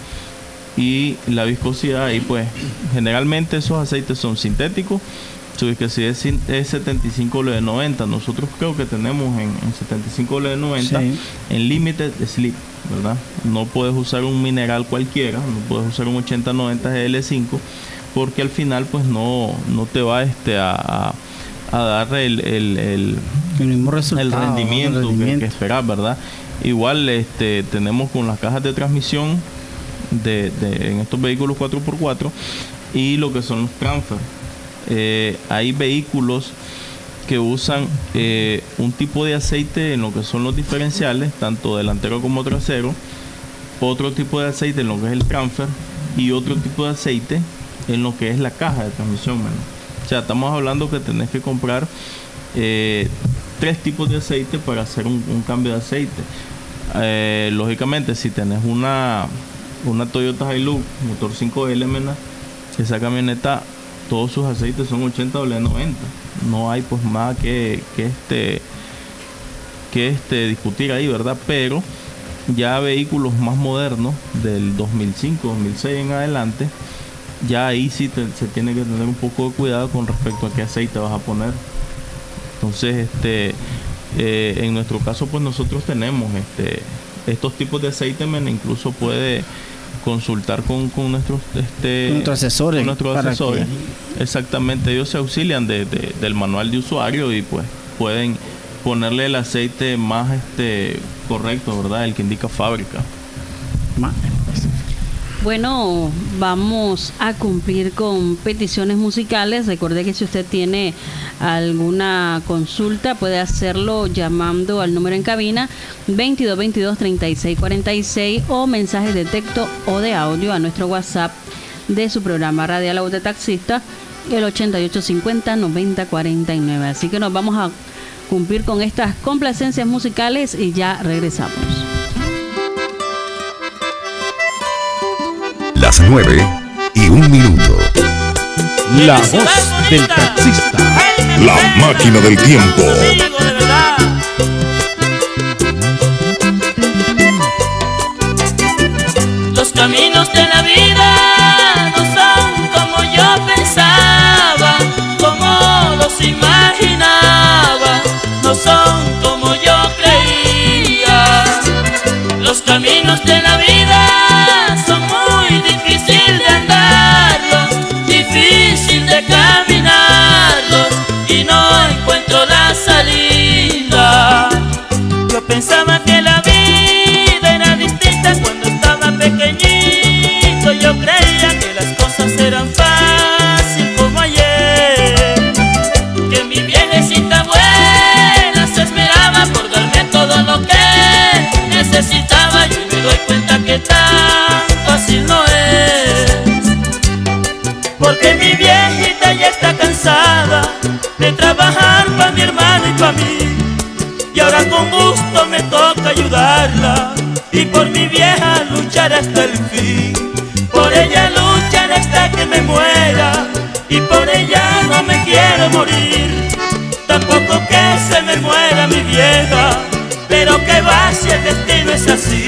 y la viscosidad, y pues generalmente esos aceites son sintéticos. Su viscosidad es setenta y cinco W noventa. Nosotros creo que tenemos en, en setenta y cinco W noventa, sí, en limited slip, ¿verdad? No puedes usar un mineral cualquiera, no puedes usar un ochenta noventa G L cinco, porque al final pues no, no te va este a, a, a dar el, el, el, el mismo resultado, el rendimiento, el rendimiento. Que, que esperar, ¿verdad? Igual este tenemos con las cajas de transmisión de, de en estos vehículos cuatro por cuatro y lo que son los transfer. Eh, hay vehículos que usan eh, un tipo de aceite en lo que son los diferenciales, tanto delantero como trasero, otro tipo de aceite en lo que es el transfer y otro tipo de aceite en lo que es la caja de transmisión, ¿no? O sea, estamos hablando que tenés que comprar eh, tres tipos de aceite para hacer un, un cambio de aceite. Eh, lógicamente, si tenés una una Toyota Hilux motor cinco L, ¿no? Esa camioneta, todos sus aceites son ochenta W noventa. No hay pues más que, que este que este discutir ahí, ¿verdad? Pero ya vehículos más modernos del dos mil cinco, dos mil seis en adelante, ya ahí sí te, se tiene que tener un poco de cuidado con respecto a qué aceite vas a poner. Entonces, este eh, en nuestro caso, pues nosotros tenemos este estos tipos de aceite, men, incluso puede consultar con, con nuestros este con nuestros asesores, con nuestros asesores. Que... exactamente, ellos se auxilian de, de, del manual de usuario y pues pueden ponerle el aceite más este correcto, ¿verdad? El que indica fábrica. Bueno, vamos a cumplir con peticiones musicales. Recuerde que si usted tiene alguna consulta puede hacerlo llamando al número en cabina veintidós veintidós treinta y seis cuarenta y seis o mensajes de texto o de audio a nuestro WhatsApp de su programa radial La Voz del Taxista, el ochenta y ocho cincuenta noventa cuarenta y nueve. Así que nos vamos a cumplir con estas complacencias musicales y ya regresamos. Las nueve y un minuto. La voz del taxista. La máquina del tiempo. Los caminos de la vida no son como yo pensaba, como los imaginaba, no son como yo creía. Los caminos de la vida son muy difícil de andarlos, difícil de caminarlos, y no encuentro la salida. Yo pensaba que la vida era distinta cuando estaba pequeñito. Yo creía que las cosas eran fácil como ayer, que mi viejecita buena se esmeraba por darme todo lo que necesitaba. Y me doy cuenta que tan fácil no es, porque mi viejita ya está cansada de trabajar para mi hermano y para mí, y ahora con gusto me toca ayudarla y por mi vieja luchar hasta el fin. Por ella luchar hasta que me muera y por ella no me quiero morir. Tampoco que se me muera mi vieja, pero que va si el destino es así.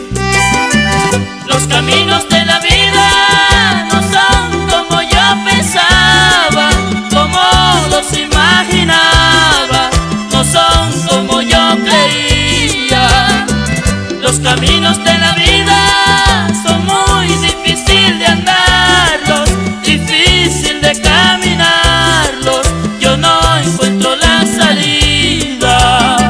Los caminos de la vida no son como yo pensaba, como los imaginaba, no son como yo creía. Los caminos de la vida son muy difícil de andarlos, difícil de caminarlos. Yo no encuentro la salida.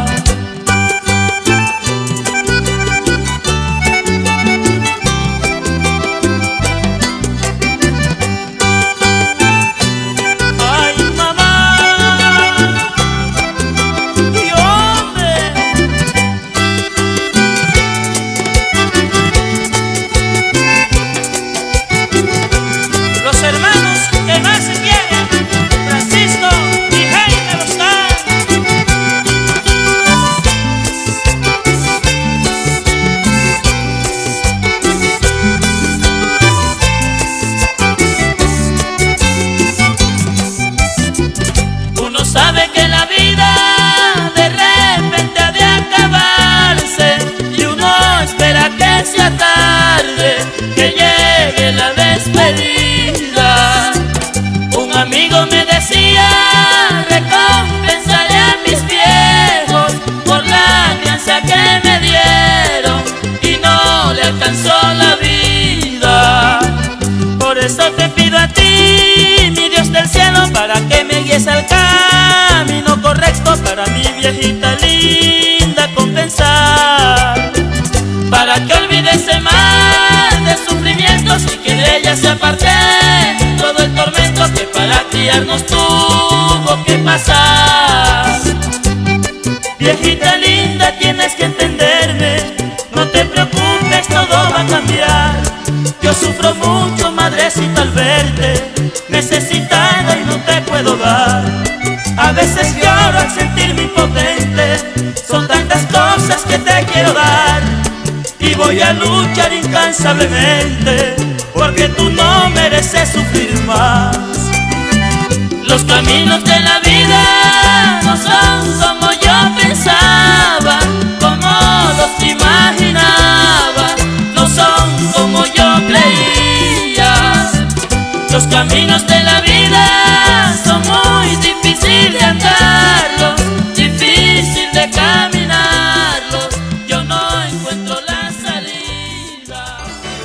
es el camino correcto para mi viejita linda compensar, para que olvide ese mal de sufrimientos y que de ella se aparte todo el tormento que para criarnos tuvo que pasar. Viejita linda, tienes que entenderme, no te preocupes, todo va a cambiar. Yo sufro mucho, madrecita, al verte necesitada y no te puedo dar. A veces lloro al sentirme impotente, son tantas cosas que te quiero dar. Y voy a luchar incansablemente, porque tú no mereces sufrir más. Los caminos de la vida no son como yo pensaba, como los imaginaba, no son como yo creía. Los caminos de la vida son muy difíciles de andarlos, difícil de caminarlos, yo no encuentro la salida.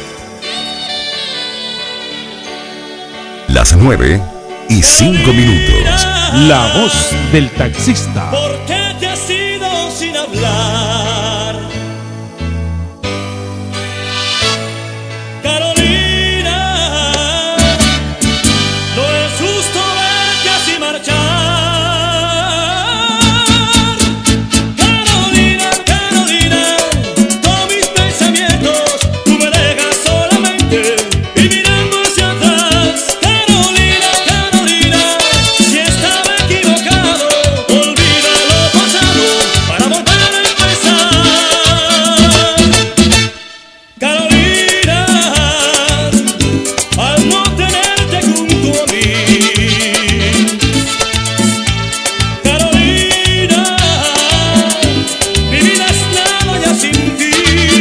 Las nueve y cinco minutos. La voz del taxista. ¿Por qué te has ido sin hablar? Carolina, no es justo verte así marchar. Carolina, Carolina, con mis pensamientos tú me dejas solamente y mirando hacia atrás. Carolina, Carolina, si estaba equivocado, olvida lo pasado para volver a empezar. Carolina, al no tenerte junto a mí, Carolina, mi vida es nada ya sin ti.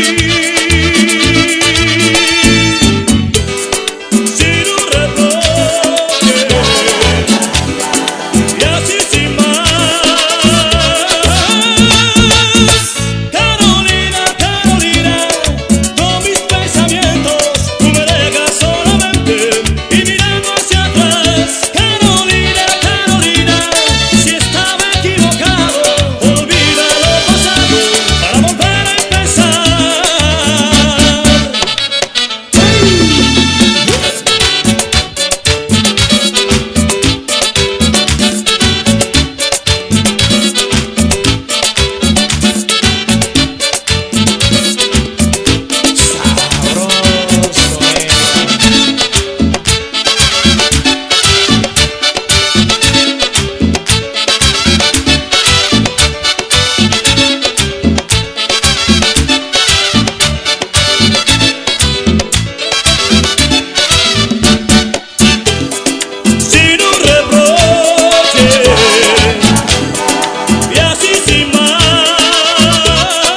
Sin un reproche y así sin más. Carolina, Carolina, con mis pensamientos tú me dejas solamente y mirando hacia atrás. Carolina, Carolina, si estaba equivocado, olvida lo pasado para volver a empezar. Sin un reproche y así sin más.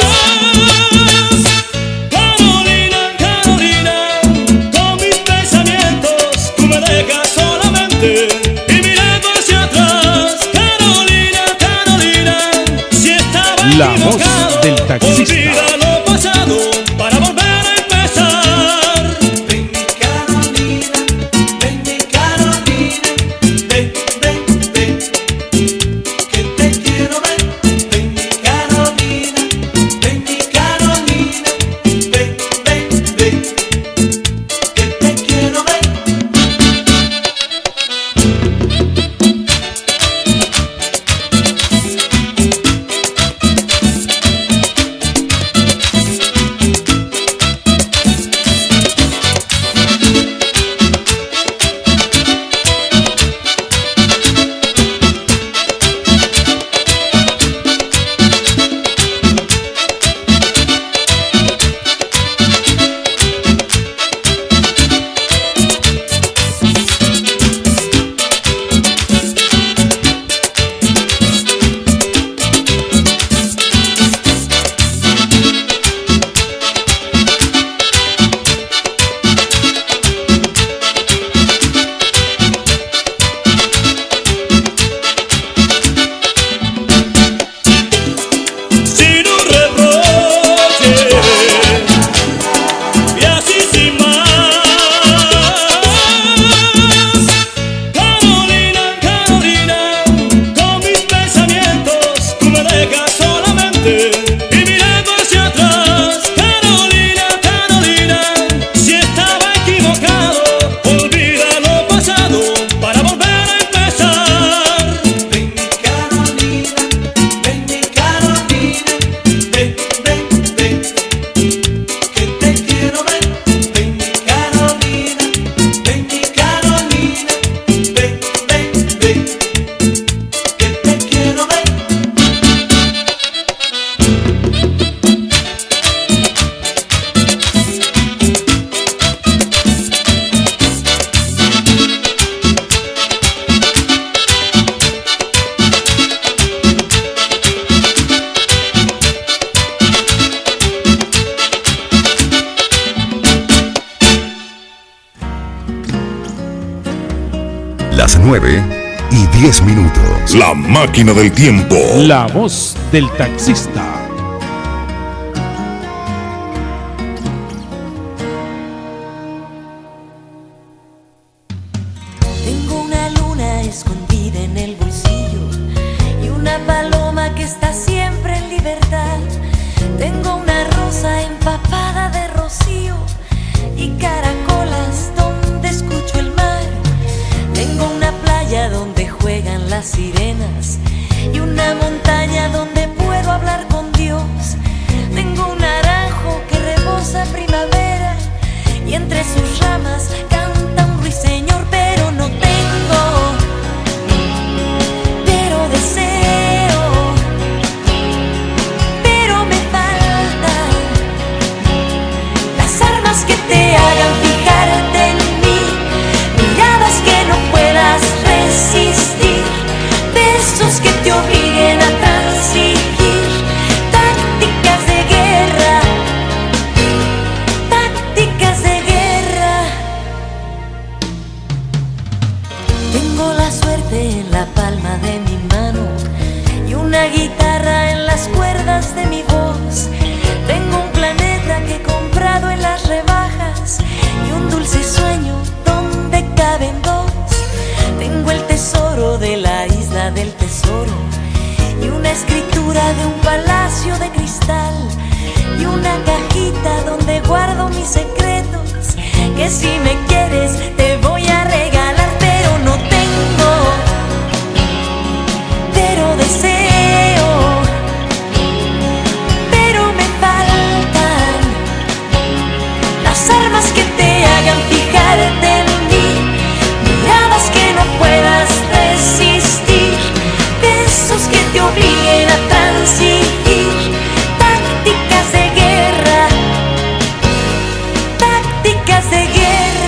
Carolina, Carolina, con mis pensamientos tú me dejas solamente y mirando hacia atrás. Carolina, Carolina, si estaba La voz equivocado, del taxista. olvida lo pasado para volver a empezar. Ven mi Carolina, ven mi Carolina, ven, ven, ven, que te quiero ver. Ven mi Carolina, ven mi Carolina, ven, ven, ven, que te quiero ver. nueve y diez minutos. La máquina del tiempo. La voz del taxista. Tengo una luna escondida en el bolsillo y una paloma que está siempre en libertad. Tengo una rosa empapada de rocío y caracolas donde escucho el mar. Tengo una playa donde juegan las sirenas y una montaña donde puedo hablar con Dios. Tengo un naranjo que rebosa primavera y entre sus ramas canta un ruiseñor, pero no tengo, pero deseo, pero me faltan las armas que te hagan fijarte en mí, miradas que no puedas resistir, besos que te obliguen a transigir, tácticas de guerra, tácticas de guerra. Tengo la suerte en la palma de mi mano y una guitarra en las cuerdas de mi voz. Tengo un planeta que he comprado en las rebajas y un dulce sueño donde caben dos. Tengo el tesoro de la isla del tesoro y una escritura de un palacio de cristal y una cajita donde guardo mis secretos que si me quieres te voy a regalar, pero no tengo, pero deseo, pero me faltan las armas que te hagan fijarte en mí, miradas que no puedas resistir, besos que te obliguen a transigir, tácticas de guerra, tácticas de guerra.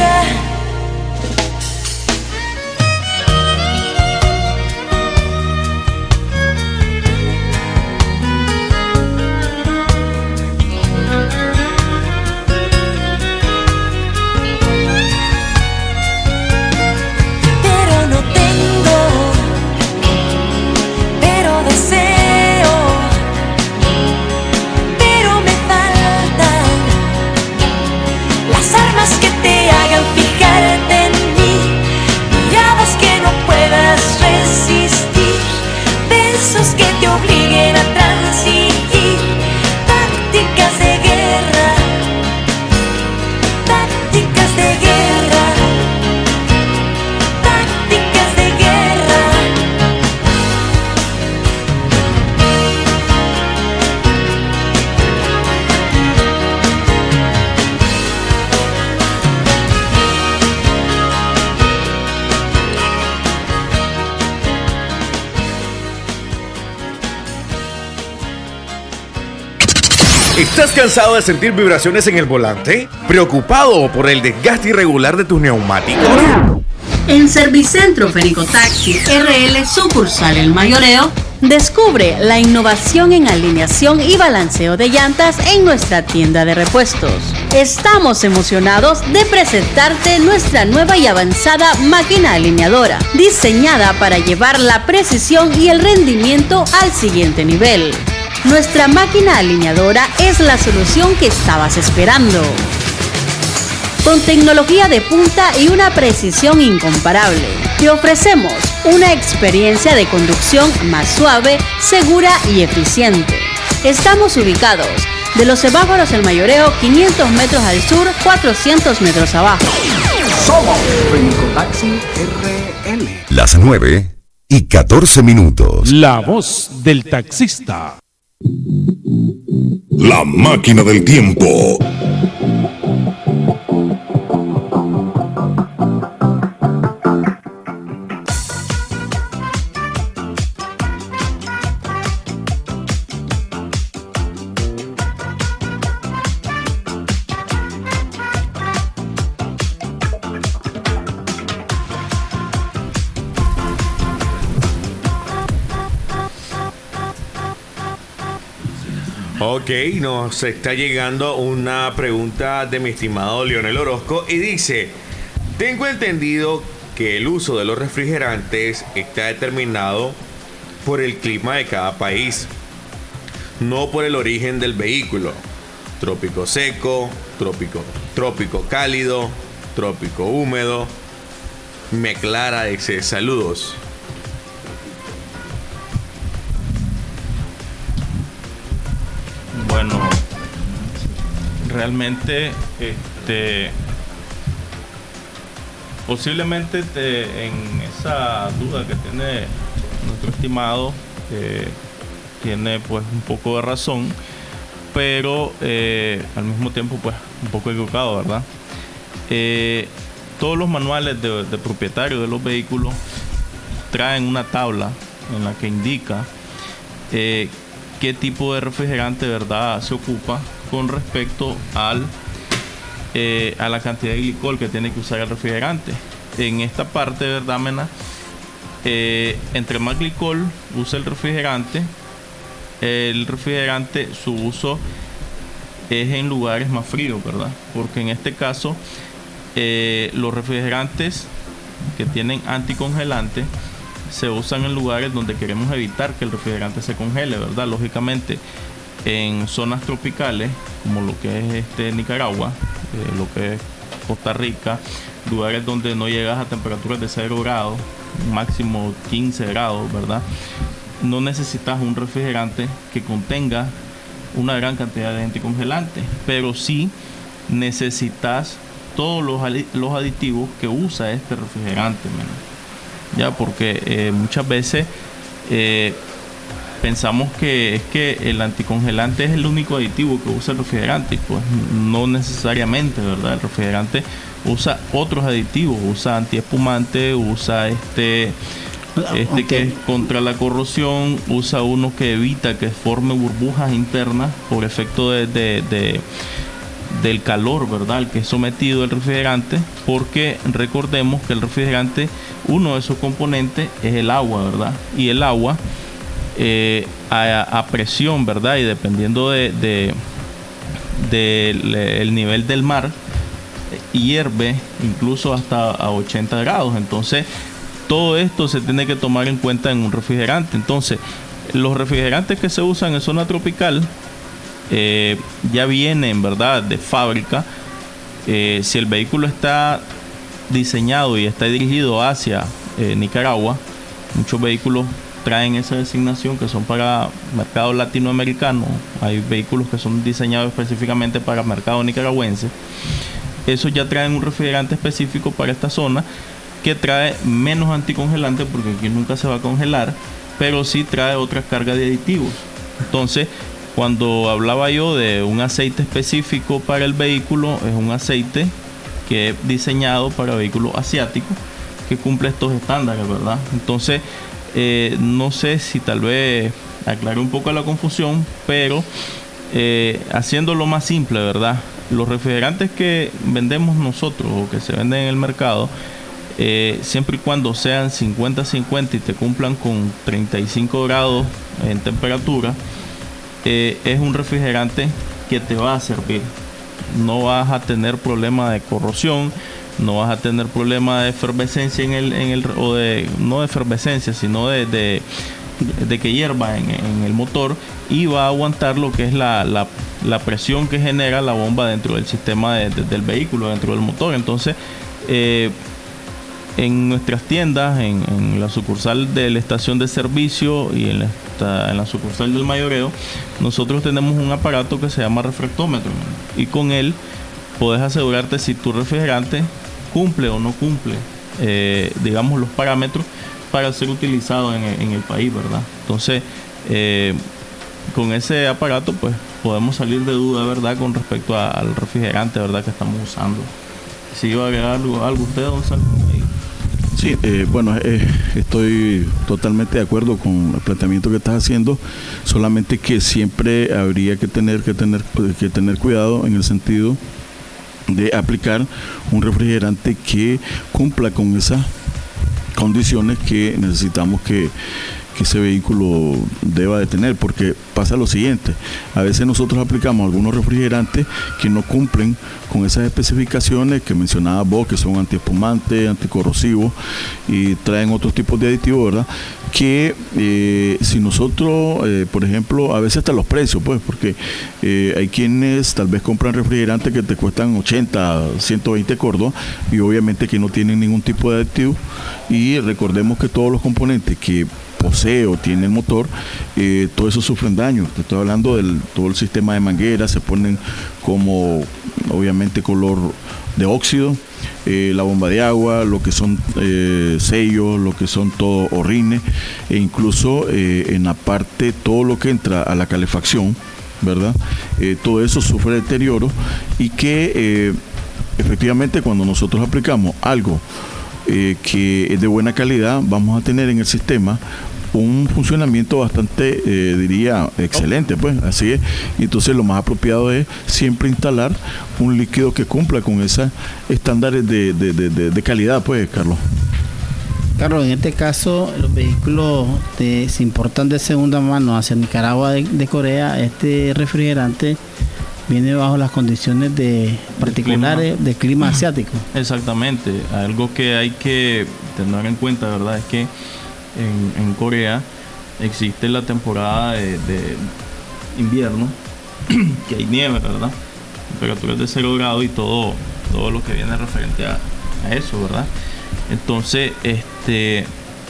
Pero no tengo, pero deseo, pero me faltan las armas que te hagan fijarte en mí, miradas que no puedas resistir, besos que te obliguen a transigir, tácticas de guerra, tácticas de guerra, tácticas de guerra. ¿Estás cansado de sentir vibraciones en el volante? ¿Preocupado por el desgaste irregular de tus neumáticos? En Servicentro Fenicotaxi R L sucursal El Mayoreo, descubre la innovación en alineación y balanceo de llantas en nuestra tienda de repuestos. Estamos emocionados de presentarte nuestra nueva y avanzada máquina alineadora, diseñada para llevar la precisión y el rendimiento al siguiente nivel. Nuestra máquina alineadora es la solución que estabas esperando. Con tecnología de punta y una precisión incomparable, te ofrecemos una experiencia de conducción más suave, segura y eficiente. Estamos ubicados de los semáforos El Mayoreo, quinientos metros al sur, cuatrocientos metros abajo. Somos Fenicotaxi R L. Las nueve y catorce minutos. La voz del taxista. La máquina del tiempo. Ok, nos está llegando una pregunta de mi estimado Leonel Orozco y dice: tengo entendido que el uso de los refrigerantes está determinado por el clima de cada país, no por el origen del vehículo. Trópico seco, trópico, trópico cálido, trópico húmedo. Me aclara, dice, saludos. Bueno, realmente este posiblemente te, en esa duda que tiene nuestro estimado eh, tiene pues un poco de razón, pero eh, al mismo tiempo pues un poco equivocado, ¿verdad? Eh, todos los manuales de, de propietarios de los vehículos traen una tabla en la que indica eh, qué tipo de refrigerante, ¿verdad?, se ocupa con respecto al eh, a la cantidad de glicol que tiene que usar el refrigerante. En esta parte, ¿verdad, Mena? Eh, entre más glicol usa el refrigerante, el refrigerante, su uso es en lugares más fríos, ¿verdad? Porque en este caso eh, los refrigerantes que tienen anticongelante se usan en lugares donde queremos evitar que el refrigerante se congele, ¿verdad? Lógicamente en zonas tropicales como lo que es este Nicaragua, eh, lo que es Costa Rica, lugares donde no llegas a temperaturas de cero grados, máximo quince grados, ¿verdad? No necesitas un refrigerante que contenga una gran cantidad de anticongelante, pero sí necesitas todos los, los aditivos que usa este refrigerante, man. Ya, porque eh, muchas veces eh, pensamos que es que el anticongelante es el único aditivo que usa el refrigerante, y pues no necesariamente, ¿verdad? El refrigerante usa otros aditivos, usa antiespumante, usa este este okay. que es contra la corrosión, usa uno que evita que forme burbujas internas por efecto de, de, de del calor, ¿verdad?, al que es sometido el refrigerante, porque recordemos que el refrigerante, uno de sus componentes es el agua, ¿verdad? Y el agua eh, a, a presión, ¿verdad?, y dependiendo de, de, de le, el nivel del mar, hierve incluso hasta a ochenta grados. Entonces todo esto se tiene que tomar en cuenta en un refrigerante. Entonces los refrigerantes que se usan en zona tropical eh, ya vienen, ¿verdad?, de fábrica. Eh, si el vehículo está diseñado y está dirigido hacia eh, Nicaragua, muchos vehículos traen esa designación que son para mercado latinoamericano. Hay vehículos que son diseñados específicamente para mercado nicaragüense. Esos ya traen un refrigerante específico para esta zona, que trae menos anticongelante, porque aquí nunca se va a congelar, pero sí trae otras cargas de aditivos. Entonces, cuando hablaba yo de un aceite específico para el vehículo, es un aceite que es diseñado para vehículos asiáticos, que cumple estos estándares, ¿verdad? Entonces, eh, no sé si tal vez aclaré un poco la confusión, pero eh, haciéndolo más simple, ¿verdad? Los refrigerantes que vendemos nosotros o que se venden en el mercado, Eh, siempre y cuando sean cincuenta cincuenta y te cumplan con treinta y cinco grados en temperatura, eh, es un refrigerante que te va a servir. No vas a tener problema de corrosión, no vas a tener problema de efervescencia en el, en el o de no de efervescencia, sino de, de, de que hierva en, en el motor, y va a aguantar lo que es la, la, la presión que genera la bomba dentro del sistema de, de, del vehículo, dentro del motor. Entonces, eh, en nuestras tiendas, en, en la sucursal de la estación de servicio y en la, en la sucursal del mayoreo, nosotros tenemos un aparato que se llama refractómetro, y con él puedes asegurarte si tu refrigerante cumple o no cumple, eh, digamos, los parámetros para ser utilizado en, en el país, ¿verdad? Entonces, eh, con ese aparato, pues podemos salir de duda, ¿verdad?, con respecto a, al refrigerante, ¿verdad?, que estamos usando. Si iba a agregar algo, algo usted, don Salvo. Sí, eh, bueno, eh, estoy totalmente de acuerdo con el planteamiento que estás haciendo, solamente que siempre habría que tener que tener que tener cuidado en el sentido de aplicar un refrigerante que cumpla con esas condiciones que necesitamos que, que ese vehículo deba de tener, porque pasa lo siguiente: a veces nosotros aplicamos algunos refrigerantes que no cumplen con esas especificaciones que mencionaba vos, que son antiespumantes, anticorrosivos y traen otros tipos de aditivos, ¿verdad? Que eh, si nosotros, eh, por ejemplo, a veces hasta los precios, pues, porque eh, hay quienes tal vez compran refrigerantes que te cuestan ochenta, ciento veinte córdobas y obviamente que no tienen ningún tipo de aditivo, y recordemos que todos los componentes que posee o tiene el motor, eh, todo eso sufren daño. Te estoy hablando del todo el sistema de mangueras, se ponen como obviamente color de óxido, eh, la bomba de agua, lo que son eh, sellos, lo que son todo orines, e incluso eh, en la parte, todo lo que entra a la calefacción, ¿verdad? Eh, todo eso sufre deterioro, y que eh, efectivamente cuando nosotros aplicamos algo eh, que es de buena calidad, vamos a tener en el sistema un funcionamiento bastante, eh, diría, excelente, pues, así es. Y entonces lo más apropiado es siempre instalar un líquido que cumpla con esos estándares de, de, de, de, de calidad, pues, Carlos. Carlos, en este caso, los vehículos de, se importan de segunda mano hacia Nicaragua de, de Corea. Este refrigerante viene bajo las condiciones de particulares del clima, clima asiático. Exactamente. Algo que hay que tener en cuenta, ¿verdad?, es que En, en Corea existe la temporada de, de invierno, que hay nieve, ¿verdad? Temperaturas de cero grado y todo, todo lo que viene referente a, a eso, ¿verdad? Entonces, este,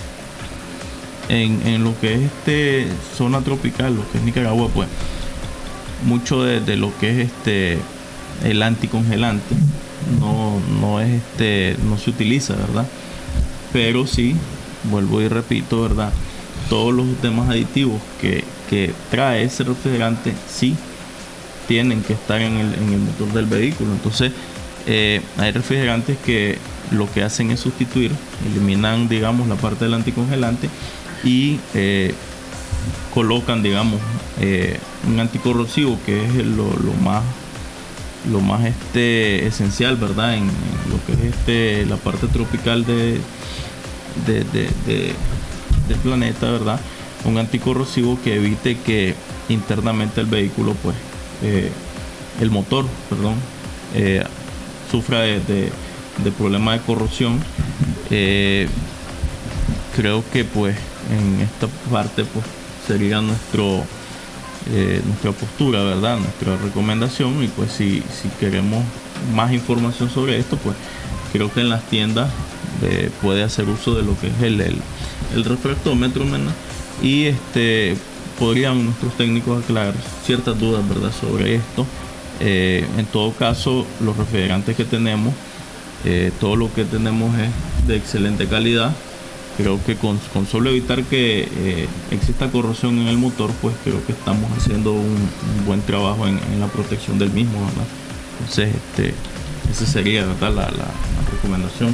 en, en lo que es este zona tropical, lo que es Nicaragua, pues, mucho de, de lo que es este el anticongelante no, no es este, no se utiliza, ¿verdad? Pero sí, vuelvo y repito, ¿verdad?, todos los demás aditivos que, que trae ese refrigerante sí tienen que estar en el, en el motor del vehículo. Entonces eh, hay refrigerantes que lo que hacen es sustituir, eliminan, digamos, la parte del anticongelante y eh, colocan, digamos, eh, un anticorrosivo, que es lo, lo más lo más este esencial, ¿verdad?, en, en lo que es este la parte tropical de De, de, de, del planeta, ¿verdad? Un anticorrosivo que evite que internamente el vehículo, pues, eh, el motor, perdón, eh, sufra de, de, de problemas de corrosión. Eh, creo que, pues, en esta parte, pues, sería nuestro eh, nuestra postura, ¿verdad? Nuestra recomendación. Y pues, si, si queremos más información sobre esto, pues, creo que en las tiendas Eh, puede hacer uso de lo que es el, el, el refractómetro, ¿verdad? Y este podrían nuestros técnicos aclarar ciertas dudas, ¿verdad?, sobre esto. Eh, en todo caso, los refrigerantes que tenemos, eh, todo lo que tenemos es de excelente calidad. Creo que con, con solo evitar que eh, exista corrosión en el motor, pues creo que estamos haciendo un, un buen trabajo en, en la protección del mismo, ¿verdad? Entonces, este, esa sería, ¿verdad?, la, la, la recomendación.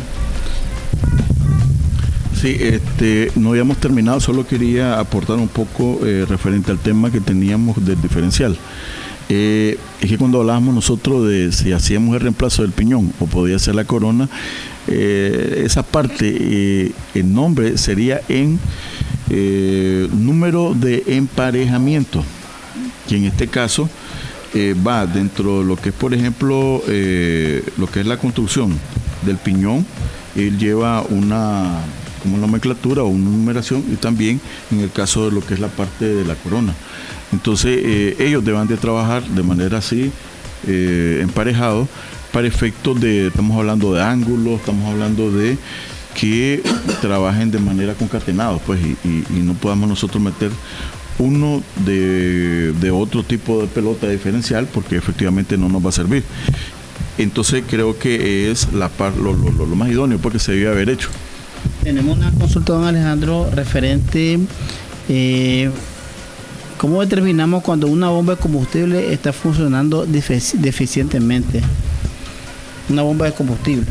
Sí, este, no habíamos terminado, solo quería aportar un poco eh, referente al tema que teníamos del diferencial. Eh, es que cuando hablábamos nosotros de si hacíamos el reemplazo del piñón o podía ser la corona, eh, esa parte, eh, el nombre sería en eh, número de emparejamiento, que en este caso eh, va dentro de lo que es, por ejemplo, eh, lo que es la construcción del piñón. Él lleva una como nomenclatura o una numeración, y también en el caso de lo que es la parte de la corona. Entonces eh, ellos deben de trabajar de manera así, eh, emparejado, para efectos de, estamos hablando de ángulos, estamos hablando de que trabajen de manera concatenada, pues, y, y, y no podamos nosotros meter uno de, de otro tipo de pelota diferencial, porque efectivamente no nos va a servir. Entonces creo que es la par, lo, lo, lo más idóneo, porque se debe haber hecho. Tenemos una consulta, don Alejandro, referente eh, ¿cómo determinamos cuando una bomba de combustible está funcionando defici- deficientemente? Una bomba de combustible.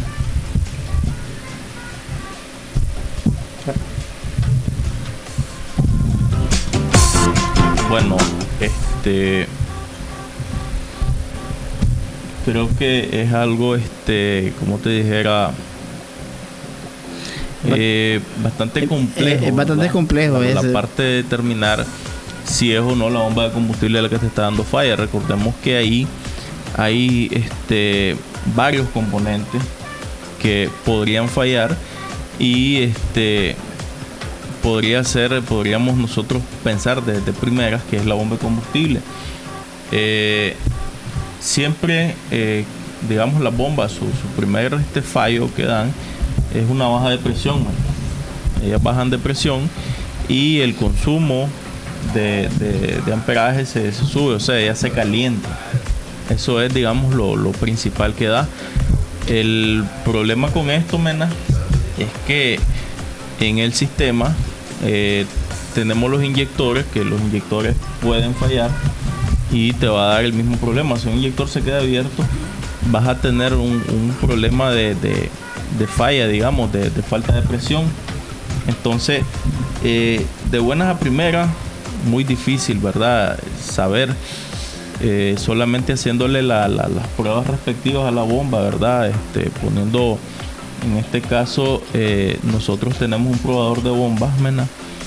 Bueno, este creo que es algo, este, como te dijera, eh, bastante complejo. Es, es bastante ¿verdad? complejo. La, ese. la parte de determinar si es o no la bomba de combustible la que te está dando falla. Recordemos que ahí hay este, varios componentes que podrían fallar y este podría ser, podríamos nosotros pensar desde primeras que es la bomba de combustible. Eh, siempre, eh, digamos, las bombas, su, su primer este fallo que dan es una baja de presión. Ellas bajan de presión y el consumo de, de, de amperaje se, se sube, o sea, ella se calienta. Eso es, digamos, lo, lo principal que da. El problema con esto, Mena, es que en el sistema eh, tenemos los inyectores, que los inyectores pueden fallar y te va a dar el mismo problema. Si un inyector se queda abierto, vas a tener un, un problema de, de, de falla, digamos, de, de falta de presión. Entonces, eh, de buenas a primeras, muy difícil, ¿verdad? Saber, eh, solamente haciéndole la, la, las pruebas respectivas a la bomba, ¿verdad? Este, poniendo, en este caso, eh, nosotros tenemos un probador de bombas, Mena,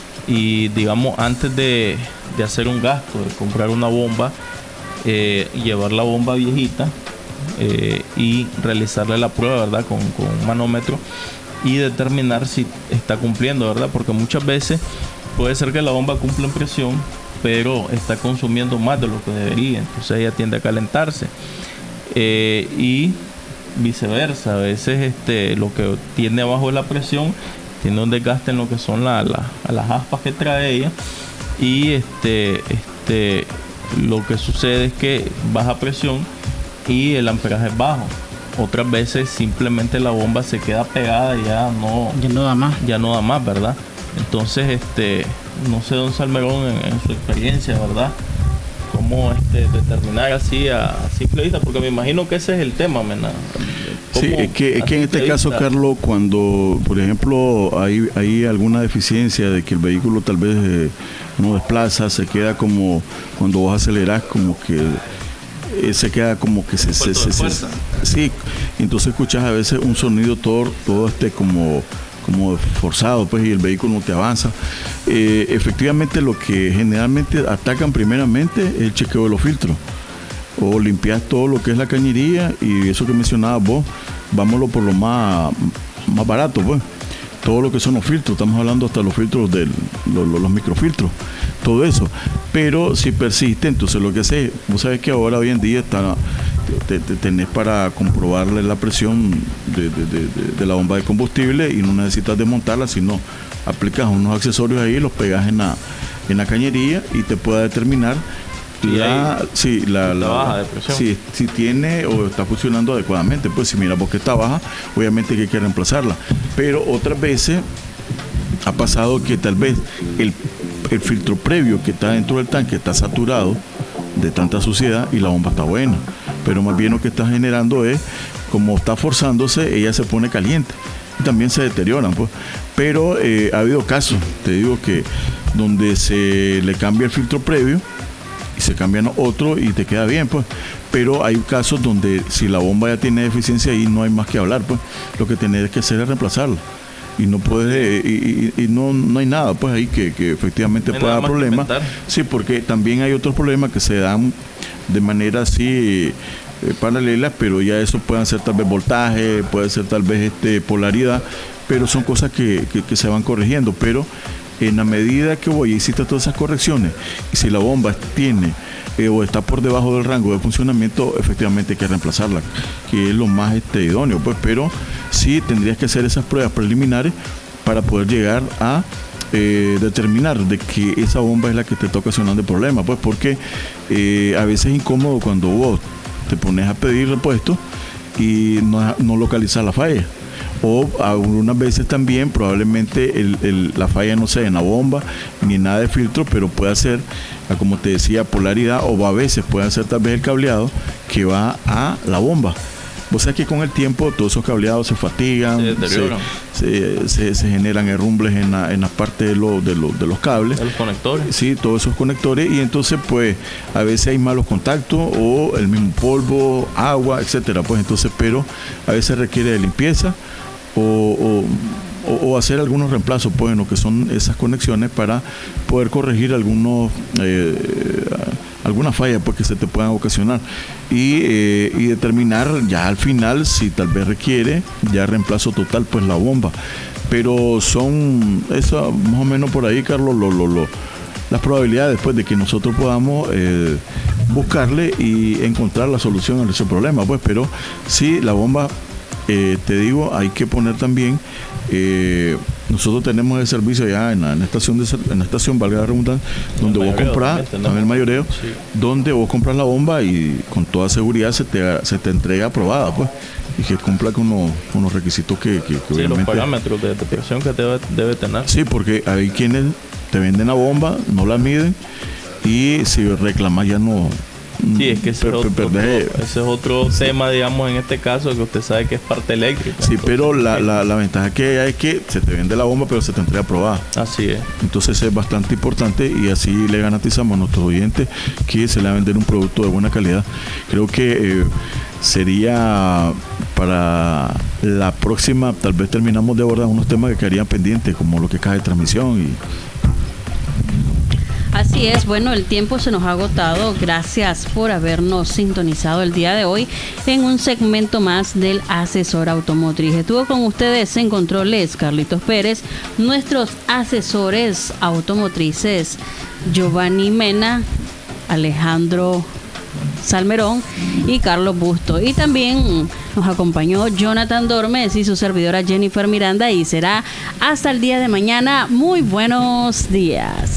y digamos, antes de, de hacer un gasto, de comprar una bomba, eh, llevar la bomba viejita eh, y realizarle la prueba, ¿verdad? Con, con un manómetro y determinar si está cumpliendo, ¿verdad? Porque muchas veces puede ser que la bomba cumpla en presión, pero está consumiendo más de lo que debería, entonces ella tiende a calentarse. Eh, y viceversa, a veces este, lo que tiene abajo de la presión tiene un desgaste en lo que son la, la, las aspas que trae ella, y este, este, lo que sucede es que baja presión y el amperaje es bajo. Otras veces simplemente la bomba se queda pegada y ya no, ya no da más. Ya no da más, ¿verdad? Entonces, este, no sé, don Salmerón, en, en su experiencia, ¿verdad? Cómo este, determinar así a, a simple vista, porque me imagino que ese es el tema, ¿verdad? Sí, es que, es que en este caso, Carlos, cuando, por ejemplo, hay, hay alguna deficiencia de que el vehículo tal vez eh, no desplaza, se queda como, cuando vos acelerás, como que eh, se queda como que se... se, se, se, se sí, entonces escuchas a veces un sonido todo, todo este como... como forzado, pues, y el vehículo no te avanza. Eh, efectivamente, lo que generalmente atacan primeramente es el chequeo de los filtros, o limpiar todo lo que es la cañería, y eso que mencionabas vos, vámonos por lo más, más barato, pues. Todo lo que son los filtros, estamos hablando hasta los filtros de los, los, los microfiltros, todo eso. Pero si persiste, entonces lo que hace, vos sabés que ahora hoy en día está, te, te, tenés para comprobarle la presión de, de, de, de la bomba de combustible, y no necesitas desmontarla, sino aplicas unos accesorios ahí, los pegas en la, en la cañería y te puede determinar la, sí, la, la, baja de presión. Si, si tiene o está funcionando adecuadamente. Pues si mira porque está baja, obviamente que hay que reemplazarla. Pero otras veces ha pasado que tal vez el, el filtro previo que está dentro del tanque está saturado de tanta suciedad y la bomba está buena, pero más bien lo que está generando es, como está forzándose, ella se pone caliente y también se deterioran, pues. Pero eh, ha habido casos, te digo, que donde se le cambia el filtro previo y se cambian otro y te queda bien, pues. Pero hay casos donde si la bomba ya tiene deficiencia, ahí no hay más que hablar, pues. Lo que tenés que hacer es reemplazarla. Y no puede, y, y, y no, no hay nada, pues, ahí que, que efectivamente no pueda dar problemas. Sí, porque también hay otros problemas que se dan de manera así eh, paralela, pero ya eso pueden ser tal vez voltaje, puede ser tal vez este polaridad, pero son cosas que, que, que se van corrigiendo. Pero en la medida que voy, hiciste todas esas correcciones, y si la bomba tiene eh, o está por debajo del rango de funcionamiento, efectivamente hay que reemplazarla, que es lo más este, idóneo, pues. Pero sí tendrías que hacer esas pruebas preliminares para poder llegar a eh, determinar de que esa bomba es la que te está ocasionando el problema, pues, porque eh, a veces es incómodo cuando vos te pones a pedir repuesto y no, no localizas la falla. O algunas veces también probablemente el, el, la falla no sea en la bomba ni en nada de filtro, pero puede ser, como te decía, polaridad, o a veces puede ser tal vez el cableado que va a la bomba. Vos sabés que con el tiempo todos esos cableados se fatigan, se, se, se, se generan herrumbles en la, en la parte de, lo, de, lo, de los cables. De los conectores. Sí, todos esos conectores, y entonces pues a veces hay malos contactos o el mismo polvo, agua, etcétera. Pues entonces, pero a veces requiere de limpieza o, o, o hacer algunos reemplazos, pues, en lo que son esas conexiones para poder corregir algunos eh, alguna falla pues, que se te puedan ocasionar y, eh, y determinar ya al final si tal vez requiere ya reemplazo total pues la bomba. Pero son eso más o menos por ahí, Carlos, lo, lo, lo, las probabilidades pues, de que nosotros podamos eh, buscarle y encontrar la solución a ese problema. Pues, pero sí, la bomba, eh, te digo, hay que poner también, eh, nosotros tenemos el servicio ya en la, en la estación, de, en la estación, valga la redundancia, donde vos compras, en el mayoreo, sí. donde vos compras la bomba y con toda seguridad se te, se te entrega aprobada, pues. Y que cumpla con los, con los requisitos que, que, que sí, obviamente... los parámetros de detección que debe, debe tener. Sí, porque hay quienes te venden la bomba, no la miden y si reclamas ya no... Sí, es que ese, per, per, otro, ese es otro tema, digamos, en este caso, que usted sabe que es parte eléctrica. Sí, entonces, pero la, la, la ventaja que hay es que se te vende la bomba, pero se te entrega aprobada. Así es. Entonces es bastante importante y así le garantizamos a nuestros oyentes que se le va a vender un producto de buena calidad. Creo que eh, sería para la próxima, tal vez terminamos de abordar unos temas que quedarían pendientes, como lo que cae de transmisión y... Así es, bueno, el tiempo se nos ha agotado. Gracias por habernos sintonizado el día de hoy en un segmento más del Asesor Automotriz. Estuvo con ustedes en controles Carlitos Pérez, nuestros asesores automotrices Giovanni Mena, Alejandro Salmerón y Carlos Busto. Y también nos acompañó Jonathan Dormes y su servidora Jennifer Miranda, y será hasta el día de mañana. Muy buenos días.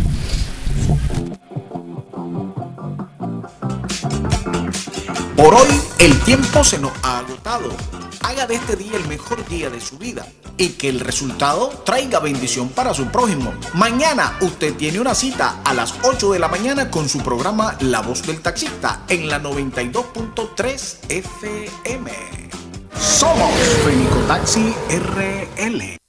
Por hoy el tiempo se nos ha agotado. Haga de este día el mejor día de su vida y que el resultado traiga bendición para su prójimo. Mañana usted tiene una cita a las ocho de la mañana con su programa La Voz del Taxista en la noventa y dos punto tres F M. Somos Fenicotaxi R L.